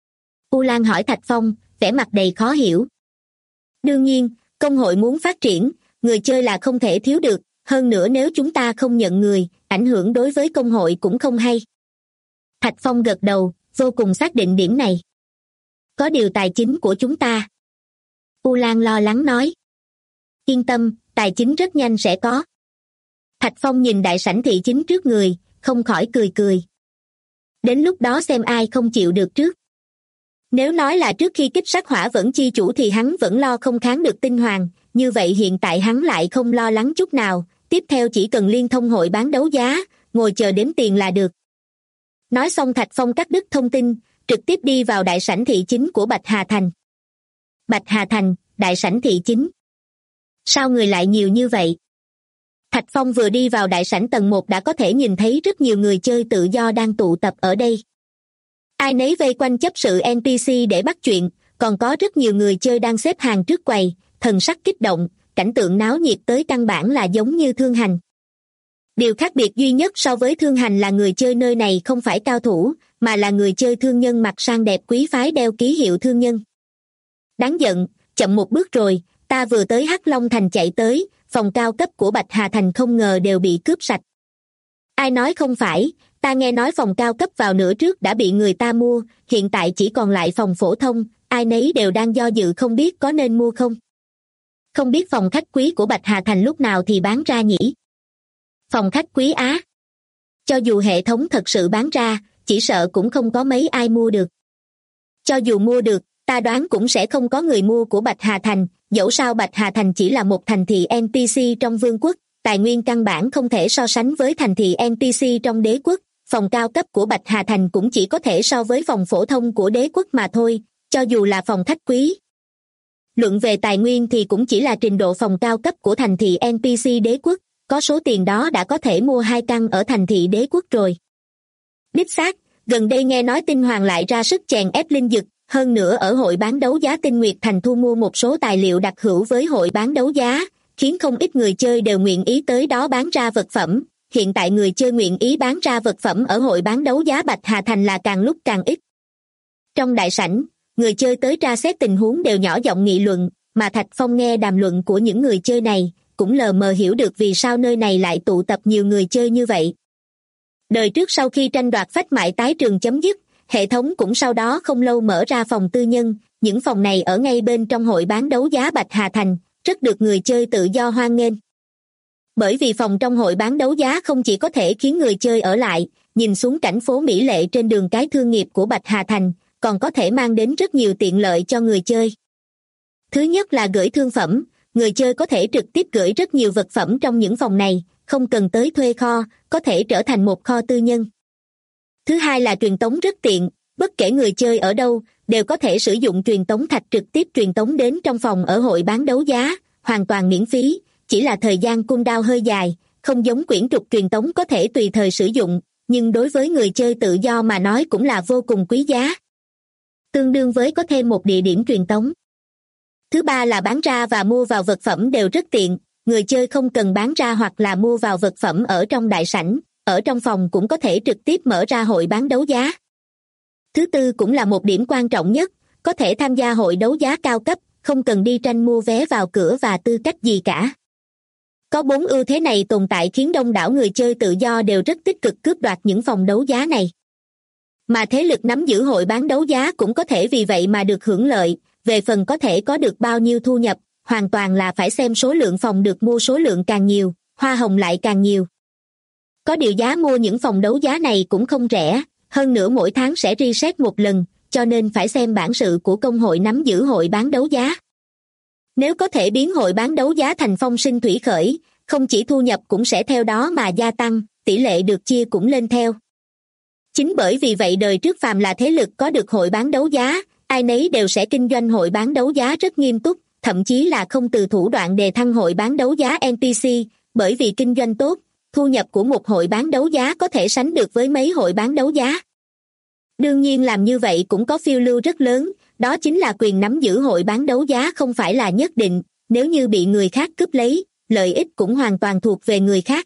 U Lan hỏi Thạch Phong, vẻ mặt đầy khó hiểu. Đương nhiên, công hội muốn phát triển, người chơi là không thể thiếu được, hơn nữa nếu chúng ta không nhận người, ảnh hưởng đối với công hội cũng không hay. Thạch Phong gật đầu, vô cùng xác định điểm này. Có điều tài chính của chúng ta. U Lan lo lắng nói. Yên tâm, tài chính rất nhanh sẽ có. Thạch Phong nhìn đại sảnh thị chính trước người, không khỏi cười cười. Đến lúc đó xem ai không chịu được trước. Nếu nói là trước khi kích sát hỏa vẫn chi chủ thì hắn vẫn lo không kháng được tinh hoàng, như vậy hiện tại hắn lại không lo lắng chút nào, tiếp theo chỉ cần liên thông hội bán đấu giá, ngồi chờ đếm tiền là được. Nói xong Thạch Phong cắt đứt thông tin, trực tiếp đi vào đại sảnh thị chính của Bạch Hà Thành. Bạch Hà Thành, đại sảnh thị chính. Sao người lại nhiều như vậy? Thạch Phong vừa đi vào đại sảnh tầng 1 đã có thể nhìn thấy rất nhiều người chơi tự do đang tụ tập ở đây. Ai nấy vây quanh chấp sự NPC để bắt chuyện, còn có rất nhiều người chơi đang xếp hàng trước quầy, thần sắc kích động, cảnh tượng náo nhiệt tới căn bản là giống như Thương Hành. Điều khác biệt duy nhất so với Thương Hành là người chơi nơi này không phải cao thủ, mà là người chơi thương nhân mặc sang đẹp quý phái đeo ký hiệu thương nhân. Đáng giận, chậm một bước rồi, ta vừa tới Hắc Long Thành chạy tới, phòng cao cấp của Bạch Hà Thành không ngờ đều bị cướp sạch. Ai nói không phải, ta nghe nói phòng cao cấp vào nửa trước đã bị người ta mua, hiện tại chỉ còn lại phòng phổ thông, ai nấy đều đang do dự không biết có nên mua không. Không biết phòng khách quý của Bạch Hà Thành lúc nào thì bán ra nhỉ? Phòng khách quý á? Cho dù hệ thống thật sự bán ra, chỉ sợ cũng không có mấy ai mua được. Cho dù mua được, ta đoán cũng sẽ không có người mua của Bạch Hà Thành, dẫu sao Bạch Hà Thành chỉ là một thành thị NPC trong vương quốc, tài nguyên căn bản không thể so sánh với thành thị NPC trong đế quốc, phòng cao cấp của Bạch Hà Thành cũng chỉ có thể so với phòng phổ thông của đế quốc mà thôi, cho dù là phòng khách quý. Luận về tài nguyên thì cũng chỉ là trình độ phòng cao cấp của thành thị NPC đế quốc, có số tiền đó đã có thể mua 2 căn ở thành thị đế quốc rồi. Đích xác, gần đây nghe nói Tinh Hoàng lại ra sức chèn ép linh dực, hơn nữa ở hội bán đấu giá Tinh Nguyệt Thành thu mua một số tài liệu đặc hữu với hội bán đấu giá, khiến không ít người chơi đều nguyện ý tới đó bán ra vật phẩm. Hiện tại người chơi nguyện ý bán ra vật phẩm ở hội bán đấu giá Bạch Hà Thành là càng lúc càng ít. Trong đại sảnh, người chơi tới tra xét tình huống đều nhỏ giọng nghị luận, mà Thạch Phong nghe đàm luận của những người chơi này, cũng lờ mờ hiểu được vì sao nơi này lại tụ tập nhiều người chơi như vậy. Đời trước sau khi tranh đoạt phách mại tái trường chấm dứt, hệ thống cũng sau đó không lâu mở ra phòng tư nhân, những phòng này ở ngay bên trong hội bán đấu giá Bạch Hà Thành, rất được người chơi tự do hoan nghênh. Bởi vì phòng trong hội bán đấu giá không chỉ có thể khiến người chơi ở lại, nhìn xuống cảnh phố mỹ lệ trên đường cái thương nghiệp của Bạch Hà Thành, còn có thể mang đến rất nhiều tiện lợi cho người chơi. Thứ nhất là gửi thương phẩm, người chơi có thể trực tiếp gửi rất nhiều vật phẩm trong những phòng này, không cần tới thuê kho, có thể trở thành một kho tư nhân. Thứ hai là truyền tống rất tiện, bất kể người chơi ở đâu, đều có thể sử dụng truyền tống thạch trực tiếp truyền tống đến trong phòng ở hội bán đấu giá, hoàn toàn miễn phí, chỉ là thời gian cooldown hơi dài, không giống quyển trục truyền tống có thể tùy thời sử dụng, nhưng đối với người chơi tự do mà nói cũng là vô cùng quý giá. Tương đương với có thêm một địa điểm truyền tống. Thứ ba là bán ra và mua vào vật phẩm đều rất tiện, người chơi không cần bán ra hoặc là mua vào vật phẩm ở trong đại sảnh, ở trong phòng cũng có thể trực tiếp mở ra hội bán đấu giá. Thứ tư cũng là một điểm quan trọng nhất, có thể tham gia hội đấu giá cao cấp, không cần đi tranh mua vé vào cửa và tư cách gì cả. Có 4 ưu thế này tồn tại khiến đông đảo người chơi tự do đều rất tích cực cướp đoạt những phòng đấu giá này. Mà thế lực nắm giữ hội bán đấu giá cũng có thể vì vậy mà được hưởng lợi, về phần có thể có được bao nhiêu thu nhập, hoàn toàn là phải xem số lượng phòng được mua, số lượng càng nhiều, hoa hồng lại càng nhiều. Có điều giá mua những phòng đấu giá này cũng không rẻ, hơn nữa mỗi tháng sẽ reset một lần, cho nên phải xem bản sự của công hội nắm giữ hội bán đấu giá. Nếu có thể biến hội bán đấu giá thành phong sinh thủy khởi, không chỉ thu nhập cũng sẽ theo đó mà gia tăng, tỷ lệ được chia cũng lên theo. Chính bởi vì vậy đời trước phàm là thế lực có được hội bán đấu giá, ai nấy đều sẽ kinh doanh hội bán đấu giá rất nghiêm túc, thậm chí là không từ thủ đoạn đề thăng hội bán đấu giá NPC, bởi vì kinh doanh tốt, thu nhập của một hội bán đấu giá có thể sánh được với mấy hội bán đấu giá. Đương nhiên làm như vậy cũng có phiêu lưu rất lớn, đó chính là quyền nắm giữ hội bán đấu giá không phải là nhất định, nếu như bị người khác cướp lấy, lợi ích cũng hoàn toàn thuộc về người khác.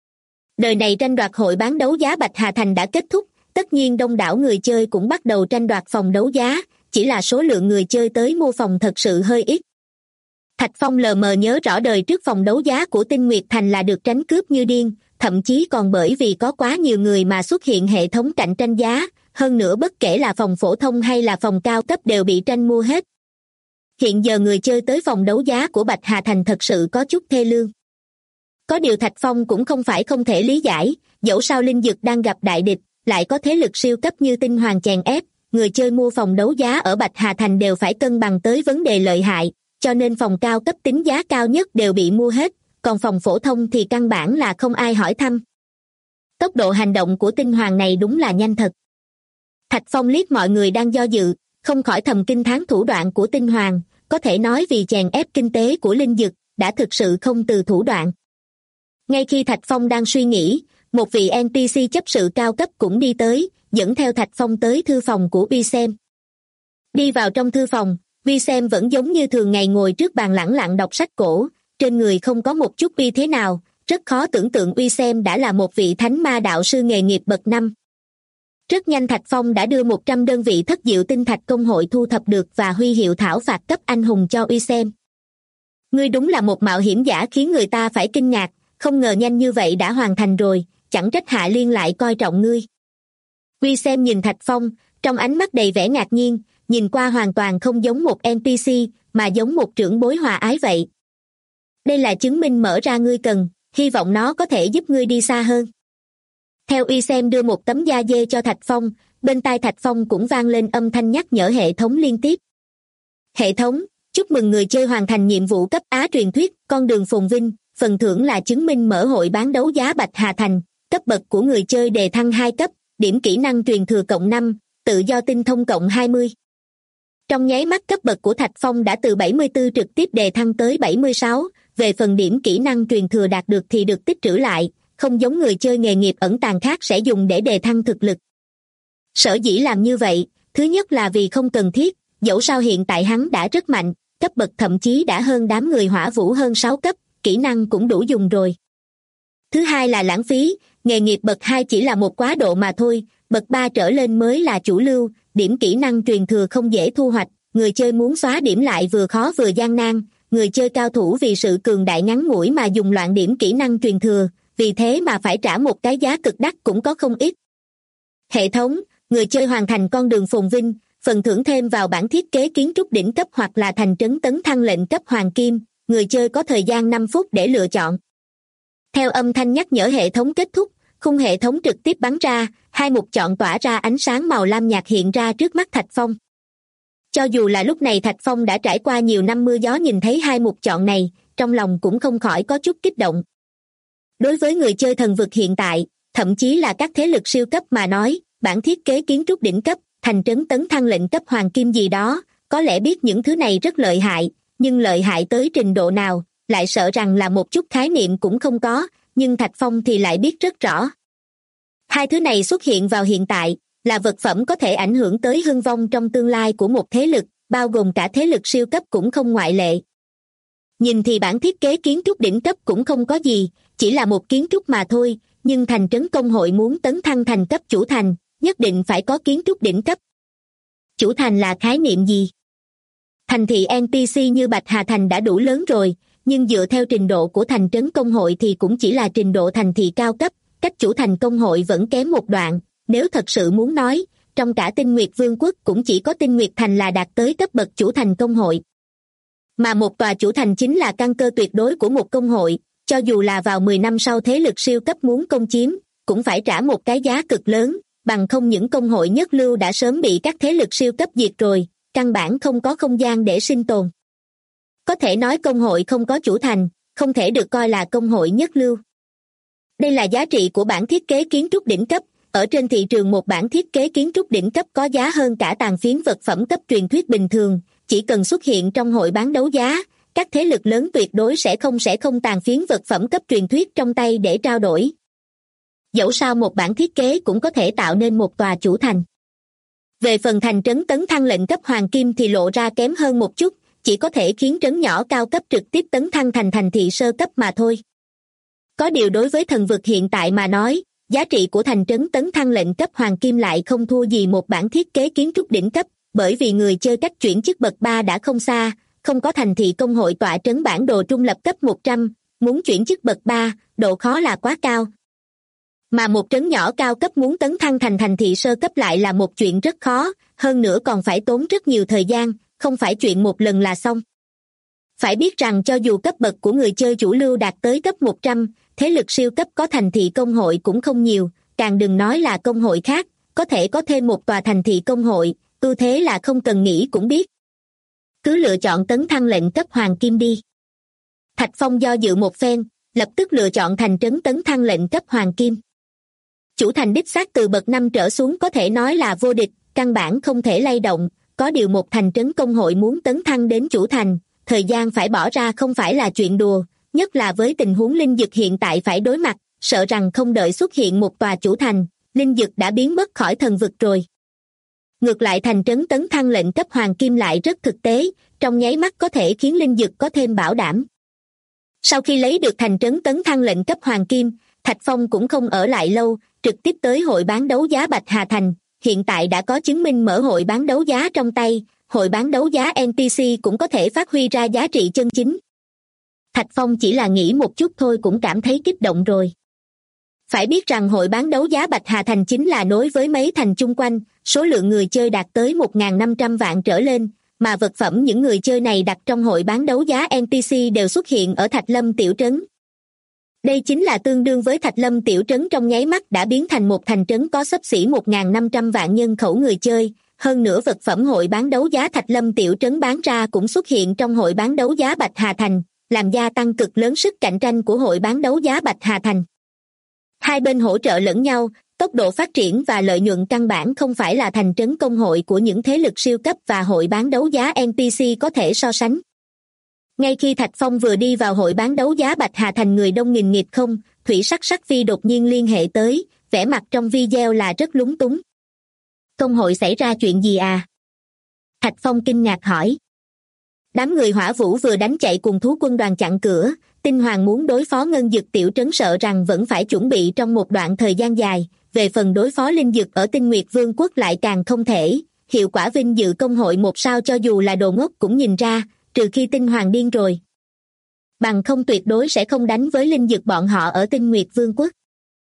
Đời này tranh đoạt hội bán đấu giá Bạch Hà Thành đã kết thúc, tất nhiên đông đảo người chơi cũng bắt đầu tranh đoạt phòng đấu giá, chỉ là số lượng người chơi tới mua phòng thật sự hơi ít. Thạch Phong lờ mờ nhớ rõ đời trước phòng đấu giá của Tinh Nguyệt Thành là được tránh cướp như điên, thậm chí còn bởi vì có quá nhiều người mà xuất hiện hệ thống cạnh tranh giá, hơn nữa bất kể là phòng phổ thông hay là phòng cao cấp đều bị tranh mua hết. Hiện giờ người chơi tới phòng đấu giá của Bạch Hà Thành thật sự có chút thê lương. Có điều Thạch Phong cũng không phải không thể lý giải, dẫu sao Linh Dực đang gặp đại địch, lại có thế lực siêu cấp như Tinh Hoàng chèn ép, người chơi mua phòng đấu giá ở Bạch Hà Thành đều phải cân bằng tới vấn đề lợi hại, cho nên phòng cao cấp tính giá cao nhất đều bị mua hết, còn phòng phổ thông thì căn bản là không ai hỏi thăm. Tốc độ hành động của Tinh Hoàng này đúng là nhanh thật. Thạch Phong liếc mọi người đang do dự, không khỏi thầm kinh thán thủ đoạn của Tinh Hoàng, có thể nói vì chèn ép kinh tế của Linh Dực, đã thực sự không từ thủ đoạn. Ngay khi Thạch Phong đang suy nghĩ, một vị NPC chấp sự cao cấp cũng đi tới, dẫn theo Thạch Phong tới thư phòng của Visem. Đi vào trong thư phòng, Visem vẫn giống như thường ngày ngồi trước bàn lẳng lặng đọc sách cổ, trên người không có một chút uy thế nào, rất khó tưởng tượng Visem đã là một vị thánh ma đạo sư nghề nghiệp bậc 5. Rất nhanh Thạch Phong đã đưa 100 đơn vị thất diệu tinh thạch công hội thu thập được và huy hiệu thảo phạt cấp anh hùng cho Visem. Ngươi đúng là một mạo hiểm giả khiến người ta phải kinh ngạc, không ngờ nhanh như vậy đã hoàn thành rồi, chẳng trách Hạ Liên lại coi trọng ngươi. Visem nhìn Thạch Phong, trong ánh mắt đầy vẻ ngạc nhiên, nhìn qua hoàn toàn không giống một NPC, mà giống một trưởng bối hòa ái vậy. Đây là chứng minh mở ra ngươi cần, hy vọng nó có thể giúp ngươi đi xa hơn. Theo Visem đưa một tấm da dê cho Thạch Phong, bên tai Thạch Phong cũng vang lên âm thanh nhắc nhở hệ thống liên tiếp. Hệ thống, chúc mừng người chơi hoàn thành nhiệm vụ cấp Á truyền thuyết, con đường phồn vinh, phần thưởng là chứng minh mở hội bán đấu giá Bạch Hà Thành, cấp bậc của người chơi đề thăng 2 cấp, điểm kỹ năng truyền thừa cộng 5, tự do tinh thông cộng 20. Trong nháy mắt cấp bậc của Thạch Phong đã từ 74 trực tiếp đề thăng tới 76, về phần điểm kỹ năng truyền thừa đạt được thì được tích trữ lại, không giống người chơi nghề nghiệp ẩn tàng khác sẽ dùng để đề thăng thực lực. Sở dĩ làm như vậy, thứ nhất là vì không cần thiết, dẫu sao hiện tại hắn đã rất mạnh, cấp bậc thậm chí đã hơn đám người hỏa vũ hơn 6 cấp, kỹ năng cũng đủ dùng rồi. Thứ hai là lãng phí, nghề nghiệp bậc 2 chỉ là một quá độ mà thôi, bậc 3 trở lên mới là chủ lưu, điểm kỹ năng truyền thừa không dễ thu hoạch, người chơi muốn xóa điểm lại vừa khó vừa gian nan, người chơi cao thủ vì sự cường đại ngắn ngủi mà dùng loạn điểm kỹ năng truyền thừa, vì thế mà phải trả một cái giá cực đắt cũng có không ít. Hệ thống, người chơi hoàn thành con đường phồn vinh, phần thưởng thêm vào bản thiết kế kiến trúc đỉnh cấp hoặc là thành trấn tấn thăng lệnh cấp hoàng kim, người chơi có thời gian 5 phút để lựa chọn. Theo âm thanh nhắc nhở hệ thống kết thúc, khung hệ thống trực tiếp bắn ra, 2 mục chọn tỏa ra ánh sáng màu lam nhạt hiện ra trước mắt Thạch Phong. Cho dù là lúc này Thạch Phong đã trải qua nhiều năm mưa gió nhìn thấy 2 mục chọn này, trong lòng cũng không khỏi có chút kích động. Đối với người chơi thần vực hiện tại, thậm chí là các thế lực siêu cấp mà nói, bản thiết kế kiến trúc đỉnh cấp, thành trấn tấn thăng lệnh cấp hoàng kim gì đó, có lẽ biết những thứ này rất lợi hại, nhưng lợi hại tới trình độ nào, lại sợ rằng là một chút khái niệm cũng không có, nhưng Thạch Phong thì lại biết rất rõ. Hai thứ này xuất hiện vào hiện tại, là vật phẩm có thể ảnh hưởng tới hưng vong trong tương lai của một thế lực, bao gồm cả thế lực siêu cấp cũng không ngoại lệ. Nhìn thì bản thiết kế kiến trúc đỉnh cấp cũng không có gì, chỉ là một kiến trúc mà thôi, nhưng thành trấn công hội muốn tấn thăng thành cấp chủ thành, nhất định phải có kiến trúc đỉnh cấp. Chủ thành là khái niệm gì? Thành thị NPC như Bạch Hà Thành đã đủ lớn rồi, nhưng dựa theo trình độ của thành trấn công hội thì cũng chỉ là trình độ thành thị cao cấp, cách chủ thành công hội vẫn kém một đoạn. Nếu thật sự muốn nói, trong cả Tinh Nguyệt Vương quốc cũng chỉ có Tinh Nguyệt Thành là đạt tới cấp bậc chủ thành công hội. Mà một tòa chủ thành chính là căn cơ tuyệt đối của một công hội, cho dù là vào 10 năm sau thế lực siêu cấp muốn công chiếm, cũng phải trả một cái giá cực lớn, bằng không những công hội nhất lưu đã sớm bị các thế lực siêu cấp diệt rồi, căn bản không có không gian để sinh tồn. Có thể nói công hội không có chủ thành, không thể được coi là công hội nhất lưu. Đây là giá trị của bản thiết kế kiến trúc đỉnh cấp. Ở trên thị trường một bản thiết kế kiến trúc đỉnh cấp có giá hơn cả tàn phiến vật phẩm cấp truyền thuyết bình thường, chỉ cần xuất hiện trong hội bán đấu giá, các thế lực lớn tuyệt đối sẽ không tàn phiến vật phẩm cấp truyền thuyết trong tay để trao đổi. Dẫu sao một bản thiết kế cũng có thể tạo nên một tòa chủ thành. Về phần thành trấn tấn thăng lệnh cấp hoàng kim thì lộ ra kém hơn một chút, chỉ có thể khiến trấn nhỏ cao cấp trực tiếp tấn thăng thành thành thị sơ cấp mà thôi. Có điều đối với thần vực hiện tại mà nói, giá trị của thành trấn tấn thăng lệnh cấp hoàng kim lại không thua gì một bản thiết kế kiến trúc đỉnh cấp, bởi vì người chơi cách chuyển chức bậc 3 đã không xa, không có thành thị công hội tọa trấn bản đồ trung lập cấp 100, muốn chuyển chức bậc 3, độ khó là quá cao. Mà một trấn nhỏ cao cấp muốn tấn thăng thành thành thị sơ cấp lại là một chuyện rất khó, hơn nữa còn phải tốn rất nhiều thời gian, không phải chuyện một lần là xong. Phải biết rằng cho dù cấp bậc của người chơi chủ lưu đạt tới cấp 100, thế lực siêu cấp có thành thị công hội cũng không nhiều, càng đừng nói là công hội khác, có thể có thêm một tòa thành thị công hội, ưu thế là không cần nghĩ cũng biết. Cứ lựa chọn tấn thăng lệnh cấp hoàng kim đi. Thạch Phong do dự một phen, lập tức lựa chọn thành trấn tấn thăng lệnh cấp hoàng kim. Chủ thành đích xác từ bậc 5 trở xuống có thể nói là vô địch, căn bản không thể lay động, có điều một thành trấn công hội muốn tấn thăng đến chủ thành, thời gian phải bỏ ra không phải là chuyện đùa, nhất là với tình huống linh dực hiện tại phải đối mặt, sợ rằng không đợi xuất hiện một tòa chủ thành, linh dực đã biến mất khỏi thần vực rồi. Ngược lại thành trấn tấn thăng lệnh cấp hoàng kim lại rất thực tế, trong nháy mắt có thể khiến linh dực có thêm bảo đảm. Sau khi lấy được thành trấn tấn thăng lệnh cấp hoàng kim, Thạch Phong cũng không ở lại lâu, trực tiếp tới hội bán đấu giá Bạch Hà Thành, hiện tại đã có chứng minh mở hội bán đấu giá trong tay, hội bán đấu giá NPC cũng có thể phát huy ra giá trị chân chính. Thạch Phong chỉ là nghĩ một chút thôi cũng cảm thấy kích động rồi. Phải biết rằng hội bán đấu giá Bạch Hà Thành chính là nối với mấy thành chung quanh, số lượng người chơi đạt tới 1.500 vạn trở lên, mà vật phẩm những người chơi này đặt trong hội bán đấu giá NPC đều xuất hiện ở Thạch Lâm tiểu trấn. Đây chính là tương đương với Thạch Lâm tiểu trấn trong nháy mắt đã biến thành một thành trấn có xấp xỉ 1.500 vạn nhân khẩu người chơi, hơn nữa vật phẩm hội bán đấu giá Thạch Lâm tiểu trấn bán ra cũng xuất hiện trong hội bán đấu giá Bạch Hà Thành, làm gia tăng cực lớn sức cạnh tranh của hội bán đấu giá Bạch Hà Thành. Hai bên hỗ trợ lẫn nhau, tốc độ phát triển và lợi nhuận căn bản không phải là thành trấn công hội của những thế lực siêu cấp và hội bán đấu giá NPC có thể so sánh. Ngay khi Thạch Phong vừa đi vào hội bán đấu giá Bạch Hà Thành người đông nghìn nghịt không, Thủy Sắc Phi đột nhiên liên hệ tới, vẻ mặt trong video là rất lúng túng. Công hội xảy ra chuyện gì à? Thạch Phong kinh ngạc hỏi. Đám người Hỏa Vũ vừa đánh chạy cùng thú quân đoàn chặn cửa, Tinh Hoàng muốn đối phó Ngân Dực tiểu trấn sợ rằng vẫn phải chuẩn bị trong một đoạn thời gian dài, về phần đối phó Linh Dực ở Tinh Nguyệt Vương quốc lại càng không thể, hiệu quả vinh dự công hội một sao cho dù là đồ ngốc cũng nhìn ra, trừ khi Tinh Hoàng điên rồi. Bằng không tuyệt đối sẽ không đánh với Linh Dực bọn họ ở Tinh Nguyệt Vương quốc.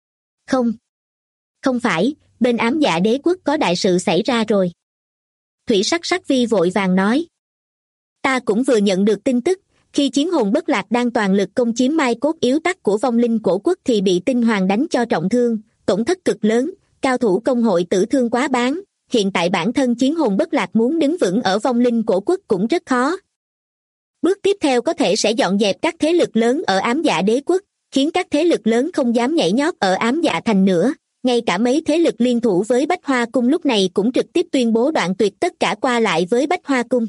Không phải, bên Ám Dạ Đế quốc có đại sự xảy ra rồi. Thủy Sắc Vi vội vàng nói. Ta cũng vừa nhận được tin tức, khi chiến hồn bất lạc đang toàn lực công chiếm mai cốt yếu tắc của vong linh cổ quốc thì bị Tinh Hoàng đánh cho trọng thương, tổn thất cực lớn, cao thủ công hội tử thương quá bán, hiện tại bản thân chiến hồn bất lạc muốn đứng vững ở vong linh cổ quốc cũng rất khó. Bước tiếp theo có thể sẽ dọn dẹp các thế lực lớn ở Ám Dạ Đế quốc, khiến các thế lực lớn không dám nhảy nhót ở Ám Dạ Thành nữa, ngay cả mấy thế lực liên thủ với Bách Hoa Cung lúc này cũng trực tiếp tuyên bố đoạn tuyệt tất cả qua lại với Bách Hoa Cung.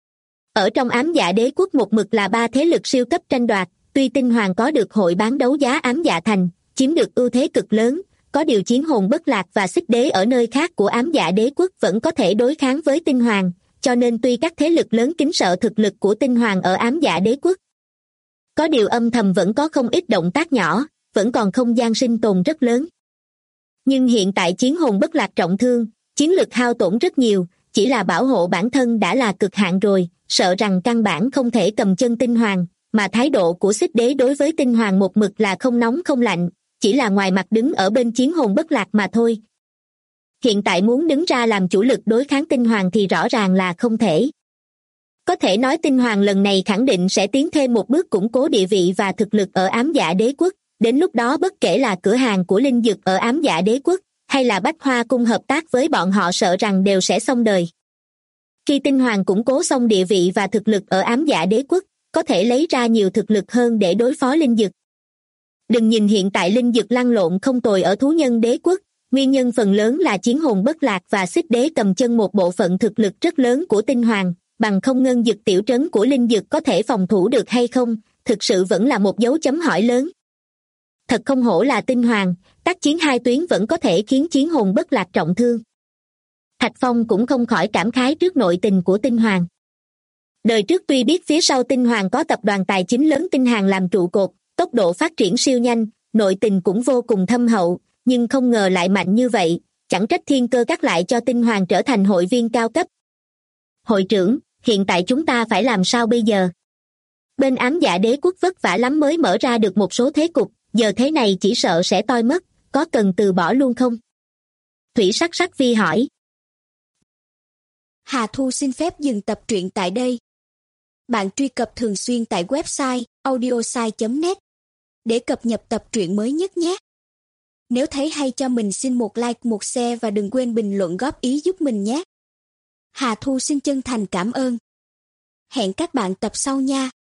Ở trong Ám Dạ Đế quốc một mực là ba thế lực siêu cấp tranh đoạt, tuy Tinh Hoàng có được hội bán đấu giá Ám Dạ Thành, chiếm được ưu thế cực lớn, có điều Chiến Hồn Bất Lạc và Xích Đế ở nơi khác của Ám Dạ Đế quốc vẫn có thể đối kháng với Tinh Hoàng, cho nên tuy các thế lực lớn kính sợ thực lực của Tinh Hoàng ở Ám Dạ Đế quốc, có điều âm thầm vẫn có không ít động tác nhỏ, vẫn còn không gian sinh tồn rất lớn. Nhưng hiện tại Chiến Hồn Bất Lạc trọng thương, chiến lực hao tổn rất nhiều, chỉ là bảo hộ bản thân đã là cực hạn rồi, sợ rằng căn bản không thể cầm chân Tinh Hoàng, mà thái độ của Xích Đế đối với Tinh Hoàng một mực là không nóng không lạnh, chỉ là ngoài mặt đứng ở bên Chiến Hồn Bất Lạc mà thôi. Hiện tại muốn đứng ra làm chủ lực đối kháng Tinh Hoàng thì rõ ràng là không thể. Có thể nói Tinh Hoàng lần này khẳng định sẽ tiến thêm một bước củng cố địa vị và thực lực ở Ám Dạ Đế quốc, đến lúc đó bất kể là cửa hàng của Linh Dực ở Ám Dạ Đế quốc, hay là Bách Hoa Cung hợp tác với bọn họ sợ rằng đều sẽ xong đời. Khi Tinh Hoàng củng cố xong địa vị và thực lực ở Ám Dạ Đế quốc, có thể lấy ra nhiều thực lực hơn để đối phó Linh Dực. Đừng nhìn hiện tại Linh Dực lăn lộn không tồi ở Thú Nhân Đế quốc, nguyên nhân phần lớn là Chiến Hồn Bất Lạc và Xích Đế cầm chân một bộ phận thực lực rất lớn của Tinh Hoàng, bằng không Ngân Dực tiểu trấn của Linh Dực có thể phòng thủ được hay không, thực sự vẫn là một dấu chấm hỏi lớn. Thật không hổ là Tinh Hoàng, tác chiến hai tuyến vẫn có thể khiến Chiến Hồn Bất Lạc trọng thương. Thạch Phong cũng không khỏi cảm khái trước nội tình của Tinh Hoàng. Đời trước tuy biết phía sau Tinh Hoàng có tập đoàn tài chính lớn Tinh Hàng làm trụ cột, tốc độ phát triển siêu nhanh, nội tình cũng vô cùng thâm hậu, nhưng không ngờ lại mạnh như vậy, chẳng trách Thiên Cơ Các lại cho Tinh Hoàng trở thành hội viên cao cấp. Hội trưởng, hiện tại chúng ta phải làm sao bây giờ? Bên Ám Dạ Đế quốc vất vả lắm mới mở ra được một số thế cục, giờ thế này chỉ sợ sẽ toi mất, có cần từ bỏ luôn không? Thủy Sắc Sắc Vi hỏi. Hà Thu xin phép dừng tập truyện tại đây. Bạn truy cập thường xuyên tại website audiosai.net để cập nhật tập truyện mới nhất nhé. Nếu thấy hay cho mình xin một like, một share và đừng quên bình luận góp ý giúp mình nhé. Hà Thu xin chân thành cảm ơn. Hẹn các bạn tập sau nha.